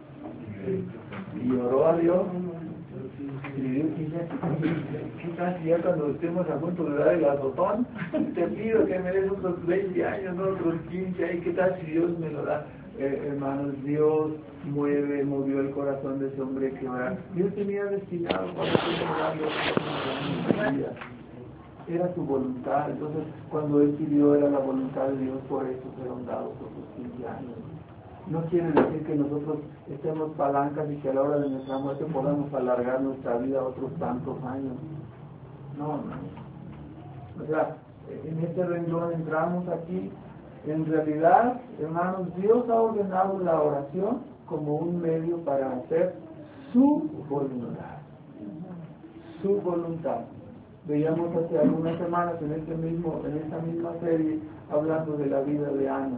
Y oró a Dios. Y Dios dice, ¿qué tal si ya cuando estemos a punto de dar el azotón? Te pido que me des otros veinte años, no otros quince. ¿Y qué tal si Dios me lo da? Eh, hermanos, Dios mueve, movió el corazón de ese hombre que orar. Dios tenía destinado para que orara los era su voluntad. Entonces, cuando Él pidió, era la voluntad de Dios, por eso fueron dados otros quince años. No quiere decir que nosotros estemos palancas y que a la hora de nuestra muerte podamos alargar nuestra vida a otros tantos años. No, no. O sea, en este renglón entramos aquí. En realidad, hermanos, Dios ha ordenado la oración como un medio para hacer su voluntad. Su voluntad. Veíamos hace algunas semanas en este mismo, en esta misma serie, hablando de la vida de Ana.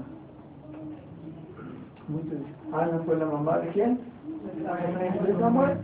Muchos, Ana fue la mamá de ¿quién? De Samuel.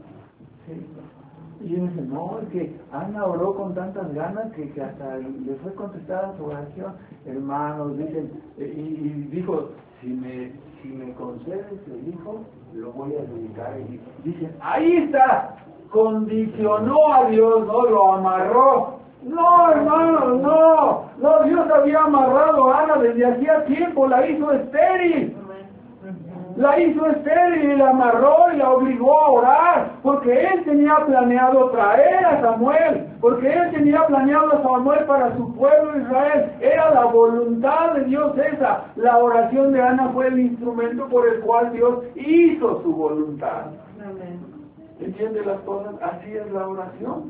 Sí. Y uno dice, no, es que Ana oró con tantas ganas que, que hasta le fue contestada su oración. Hermanos, dicen, y, y dijo, si me, si me concedes el hijo, lo voy a dedicar a él. Dicen, ahí está, condicionó a Dios, no lo amarró. No, hermanos, no, no, Dios había amarrado a Ana desde hacía tiempo, la hizo estéril. La hizo estéril y la amarró y la obligó a orar, porque Él tenía planeado traer a Samuel, porque Él tenía planeado a Samuel para su pueblo Israel. Era la voluntad de Dios esa. La oración de Ana fue el instrumento por el cual Dios hizo su voluntad. ¿Entiende las cosas? Así es la oración.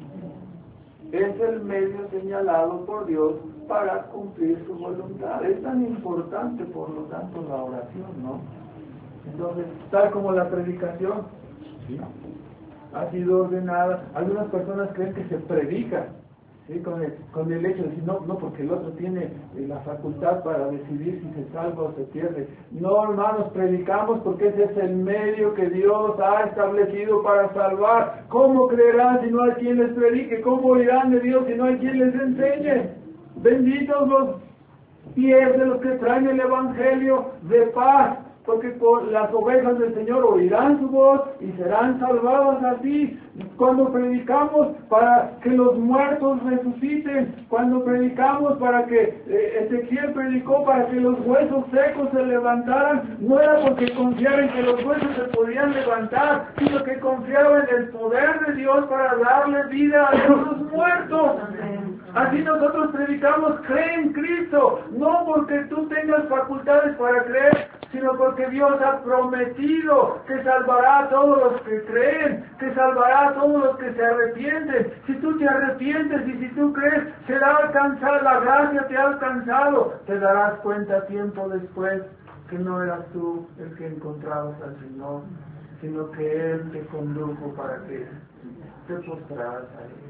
Es el medio señalado por Dios para cumplir su voluntad. Es tan importante, por lo tanto, la oración, ¿no? Entonces, tal como la predicación, ¿sí?, ha sido ordenada. Algunas personas creen que se predica, ¿sí?, con el, con el hecho de decir, no, no, porque el otro tiene eh, la facultad para decidir si se salva o se pierde. No, hermanos, predicamos porque ese es el medio que Dios ha establecido para salvar. ¿Cómo creerán si no hay quien les predique? ¿Cómo oirán de Dios si no hay quien les enseñe? Benditos los pies de los que traen el Evangelio de paz, porque por las ovejas del Señor oirán su voz y serán salvadas así. Cuando predicamos para que los muertos resuciten, cuando predicamos para que eh, Ezequiel predicó para que los huesos secos se levantaran, no era porque confiaba en que los huesos se podían levantar, sino que confiaba en el poder de Dios para darle vida a esos muertos. Así nosotros predicamos, cree en Cristo, no porque tú tengas facultades para creer, sino porque Dios ha prometido que salvará a todos los que creen, que salvará a todos los que se arrepienten. Si tú te arrepientes y si tú crees, será alcanzada, la gracia te ha alcanzado. Te darás cuenta tiempo después que no eras tú el que encontrabas al Señor, sino que Él te condujo para que te postraras a Él.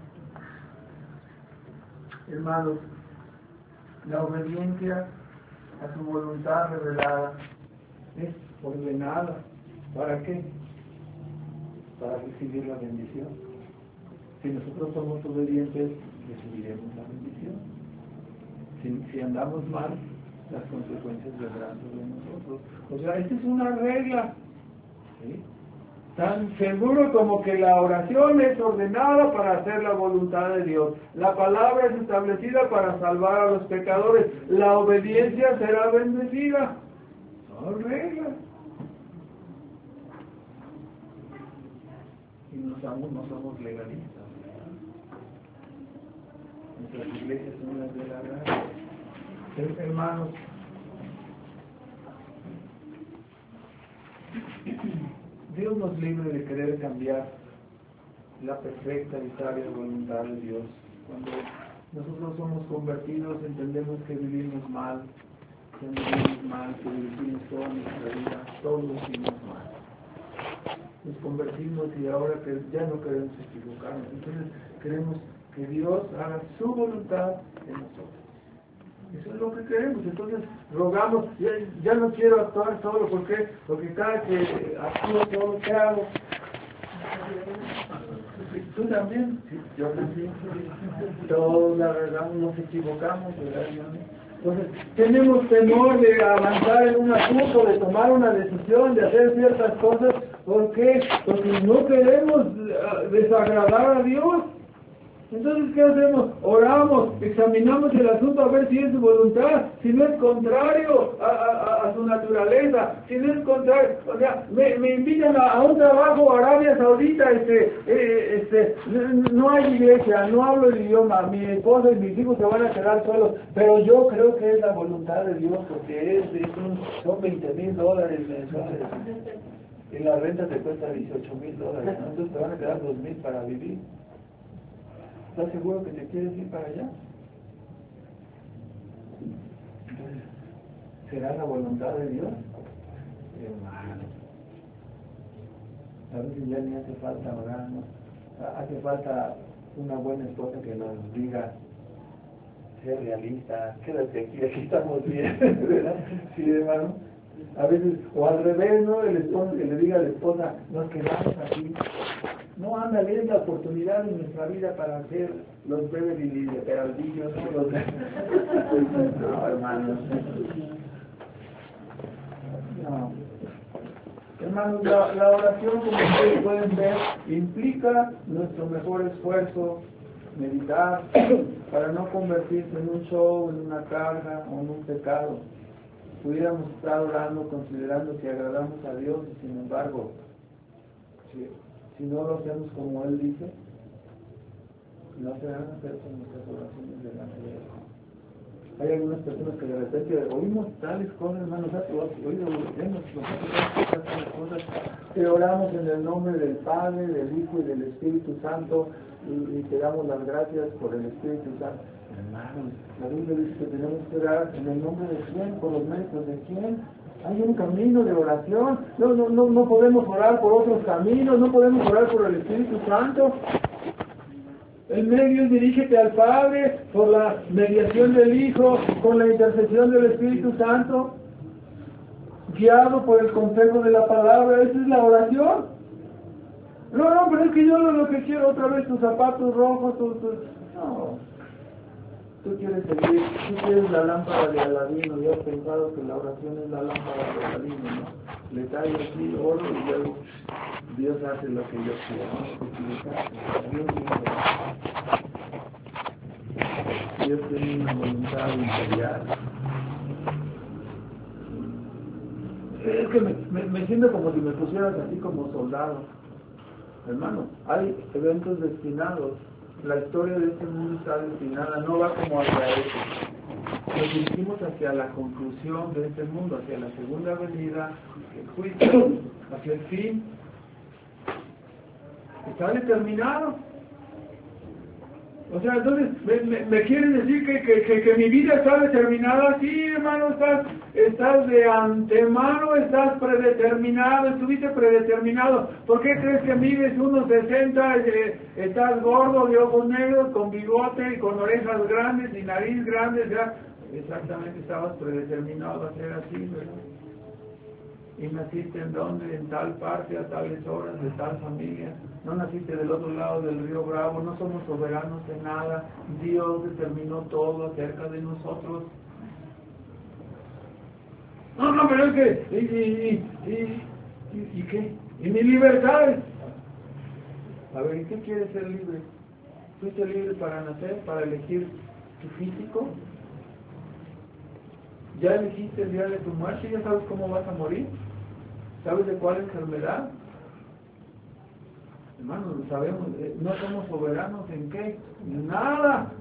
Hermanos, la obediencia a su voluntad revelada es ordenada. ¿Para qué? Para recibir la bendición. Si nosotros somos obedientes, recibiremos la bendición. Si, si andamos mal, las consecuencias vendrán sobre nosotros. O sea, esta es una regla, ¿sí?, tan seguro como que la oración es ordenada para hacer la voluntad de Dios. La palabra es establecida para salvar a los pecadores. La obediencia será bendecida. Son reglas. Y no somos, no somos legalistas. Nuestras iglesias son las de la gracia. Hermanos, Dios nos libre de querer cambiar la perfecta y sabia voluntad de Dios. Cuando nosotros somos convertidos, entendemos que vivimos mal, que vivimos mal, que vivimos toda nuestra vida, todos vivimos mal. Nos convertimos y ahora que ya no queremos equivocarnos, entonces queremos que Dios haga su voluntad en nosotros. Eso es lo que queremos, entonces rogamos, ya, ya no quiero actuar solo, ¿por qué? Porque cada que actúo todo lo que hago, tú también, sí, yo también, todos la verdad nos equivocamos, ¿verdad? Entonces, tenemos temor de avanzar en un asunto, de tomar una decisión, de hacer ciertas cosas, ¿por qué? Porque no queremos desagradar a Dios. Entonces, ¿qué hacemos? Oramos, examinamos el asunto a ver si es su voluntad, si no es contrario a, a, a su naturaleza, si no es contrario, o sea, me, me invitan a, a un trabajo a Arabia Saudita, este, eh, este, no hay iglesia, no hablo el idioma, mi esposa y mis hijos se van a quedar solos, pero yo creo que es la voluntad de Dios, porque es, es un, son veinte mil dólares mensuales, y la renta te cuesta dieciocho mil dólares, ¿no? Entonces te van a quedar dos mil para vivir. ¿Estás seguro que te quieres ir para allá? Entonces, ¿será la voluntad de Dios? Hermano, a veces ya ni hace falta orar, ¿no? Hace falta una buena esposa que nos diga, ser realista, quédate aquí, aquí estamos bien, ¿verdad? Sí, hermano. A veces, o al revés, ¿no? El esposo que le diga a la esposa, nos quedamos aquí. No, anda, es la oportunidad en nuestra vida para hacer los Beverly de Peraldillo, ¿no? Los... no, hermanos. No. Hermanos, la, la oración, como ustedes pueden ver, implica nuestro mejor esfuerzo, meditar, para no convertirse en un show, en una carga o en un pecado. Pudiéramos estar orando considerando que agradamos a Dios y sin embargo, si, si no lo hacemos como Él dice, no se van a hacer con nuestras oraciones delante de Él. Hay algunas personas que de repente oímos tales cosas, hermanos, oído, hemos nosotros tales cosas, que oramos en el nombre del Padre, del Hijo y del Espíritu Santo y, y te damos las gracias por el Espíritu Santo. Hermanos, la Biblia dice que tenemos que orar en el nombre de quién, por los méritos de quién. Hay un camino de oración, no, no, no, no podemos orar por otros caminos, no podemos orar por el Espíritu Santo. El medio es dirígete al Padre por la mediación del Hijo, con la intercesión del Espíritu Santo, guiado por el consejo de la palabra. Esa es la oración. No, no, pero es que yo lo, lo que quiero otra vez tus zapatos rojos, tus... tus... No. Tú quieres seguir, tú quieres la lámpara de Aladino, yo he pensado que la oración es la lámpara de Aladino, ¿no? Le cae aquí oro y luego Dios hace lo que yo quiero. Dios, Dios tiene una voluntad imperial. Es que me, me, me siento como si me pusieras así como soldado. Hermano, hay eventos destinados. La historia de este mundo está destinada, no va como hacia eso. Nos dirigimos hacia la conclusión de este mundo, hacia la segunda venida, el juicio, hacia el fin. Está determinado. O sea, entonces, ¿me, me, me quieres decir que, que, que, que mi vida está determinada? Sí, hermano, estás, estás de antemano, estás predeterminado, estuviste predeterminado. ¿Por qué crees que mides uno sesenta, eh, estás gordo, de ojos negros, con bigote, y con orejas grandes y nariz grande? Ya, exactamente, estabas predeterminado a ser así, ¿verdad? Y naciste en dónde, en tal parte, a tales horas, de tal familia. No naciste del otro lado del río Bravo, no somos soberanos de nada. Dios determinó todo acerca de nosotros. No, no, pero es que, ¿y, y, y, y, y qué? ¿Y mi libertad? A ver, ¿y qué quieres ser libre? ¿Fuiste libre para nacer, para elegir tu físico? ¿Ya elegiste el día de tu muerte? ¿Ya sabes cómo vas a morir? ¿Sabes de cuál enfermedad? Hermanos, sabemos, no somos soberanos en qué, nada.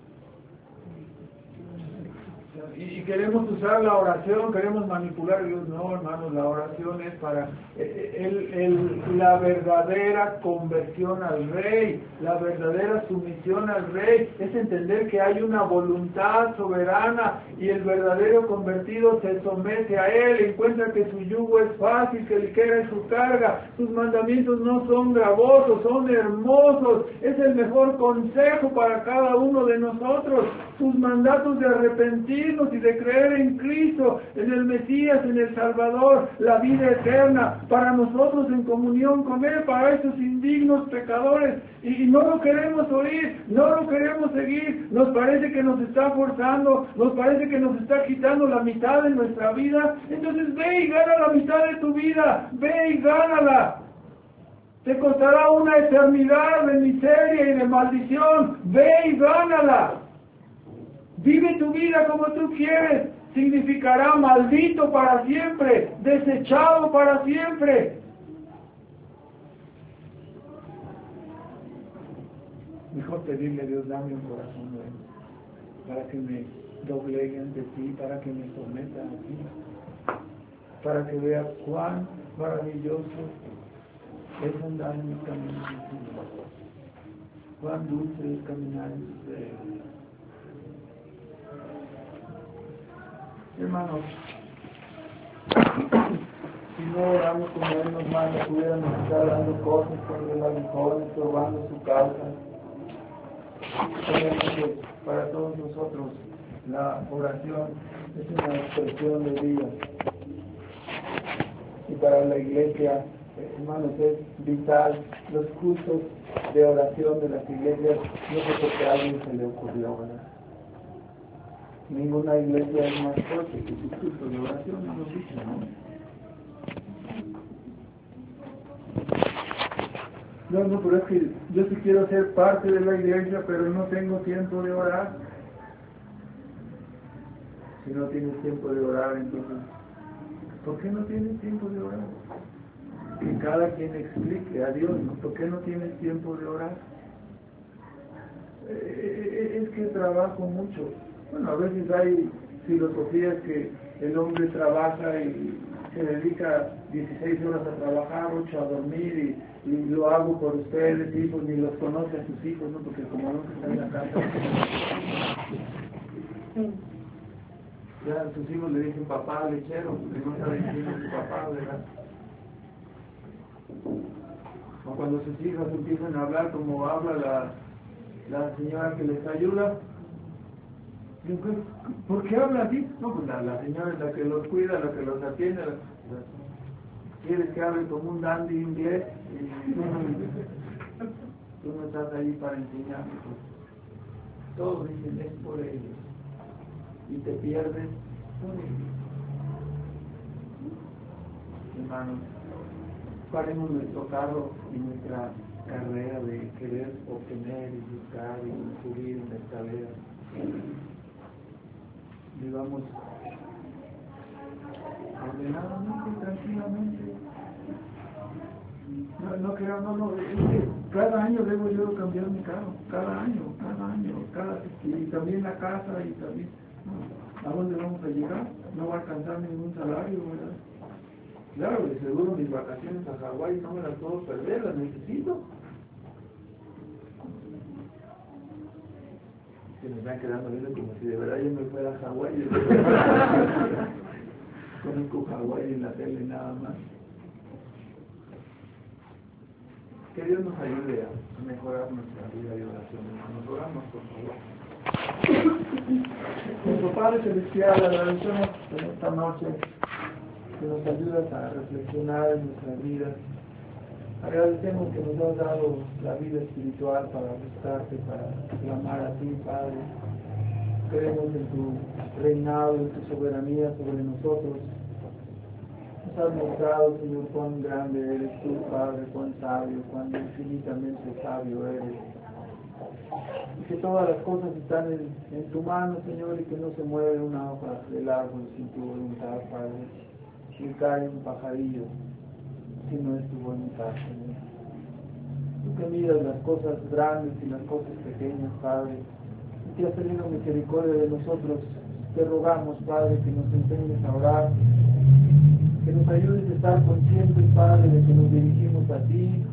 Y queremos usar la oración, queremos manipular a Dios. No, hermanos, la oración es para el, el, la verdadera conversión al Rey, la verdadera sumisión al Rey, es entender que hay una voluntad soberana y el verdadero convertido se somete a Él, encuentra que su yugo es fácil, que ligera es su carga, sus mandamientos no son gravosos, son hermosos, es el mejor consejo para cada uno de nosotros, sus mandatos de arrepentirnos y de creer en Cristo, en el Mesías, en el Salvador, la vida eterna, para nosotros en comunión con Él, para estos indignos pecadores, y, y no lo queremos oír, no lo queremos seguir, nos parece que nos está forzando, nos parece que nos está quitando la mitad de nuestra vida, entonces ve y gana la mitad de tu vida, ve y gánala. Te costará una eternidad de miseria y de maldición, ve y gánala. Vive tu vida como tú quieres, significará maldito para siempre, desechado para siempre. Mejor pedirle a Dios, dame un corazón nuevo, para que me doblegue ante ti, para que me someta a ti, para que vea cuán maravilloso es andar en mis caminos de ti, cuán dulce es caminar en tus veredas. Hermanos, si no oramos como Él nos manda, pudiéramos estar dando cosas con el aguijón, estorbando su causa. Obviamente, para todos nosotros, la oración es una expresión de vida. Y para la iglesia, hermanos, es vital. Los cultos de oración de las iglesias, no sé por qué a alguien se le ocurrió, ¿verdad? Ninguna iglesia es más fuerte que su culto de oración, no lo dice, ¿no? No, no, pero es que yo sí quiero ser parte de la iglesia, pero no tengo tiempo de orar. Si no tienes tiempo de orar, entonces, ¿por qué no tienes tiempo de orar? Que cada quien explique a Dios, ¿no? ¿Por qué no tienes tiempo de orar? Eh, es que trabajo mucho. Bueno, a veces hay filosofías que el hombre trabaja y se dedica dieciséis horas a trabajar, ocho a dormir y, y lo hago por ustedes, hijos, ni los conoce a sus hijos, ¿no? Porque como nunca están en la casa, ya sus hijos le dicen papá lechero, porque no saben quién es su papá, ¿verdad? O cuando sus hijas empiezan a hablar como habla la, la señora que les ayuda, ¿por qué habla así? No, pues la, la señora es la que los cuida, la que los atiende. La, la, ¿quieres que hable como un dandy inglés? Y, tú, no, tú no estás ahí para enseñarme. Pues. Todos dicen es por ellos. Y te pierdes por ellos. Hermanos, paremos nuestro carro y nuestra carrera de querer obtener y buscar y subir en la escalera. Vivamos ordenadamente, tranquilamente. No, no creo, no, no, es que cada año debo yo cambiar mi carro, cada año, cada año, cada, y también la casa y también, no, ¿a dónde vamos a llegar? No va a alcanzar ningún salario, ¿verdad? Claro, de seguro mis vacaciones a Hawái no me las puedo perder, las necesito. Se me van quedando viendo como si de verdad yo me fuera a Hawái. Conozco Hawái en la tele nada más. Que Dios nos ayude a mejorar nuestra vida de oración. Nos oramos, por favor. Nuestro Padre Celestial, agradecemos en esta noche que nos ayudas a reflexionar en nuestras vidas. Agradecemos que nos has dado la vida espiritual para buscarte, para clamar a ti, Padre. Creemos en tu reinado, en tu soberanía sobre nosotros. Nos has mostrado, Señor, cuán grande eres tú, Padre, cuán sabio, cuán infinitamente sabio eres. Y que todas las cosas están en, en tu mano, Señor, y que no se mueve una hoja del árbol sin tu voluntad, Padre. Ni cae un pajarillo si no es tu voluntad, Señor. que miras las cosas grandes y las cosas pequeñas, Padre, y que has tenido misericordia de nosotros, te rogamos, Padre, que nos enseñes a orar, que nos ayudes a estar conscientes, Padre, de que nos dirigimos a ti,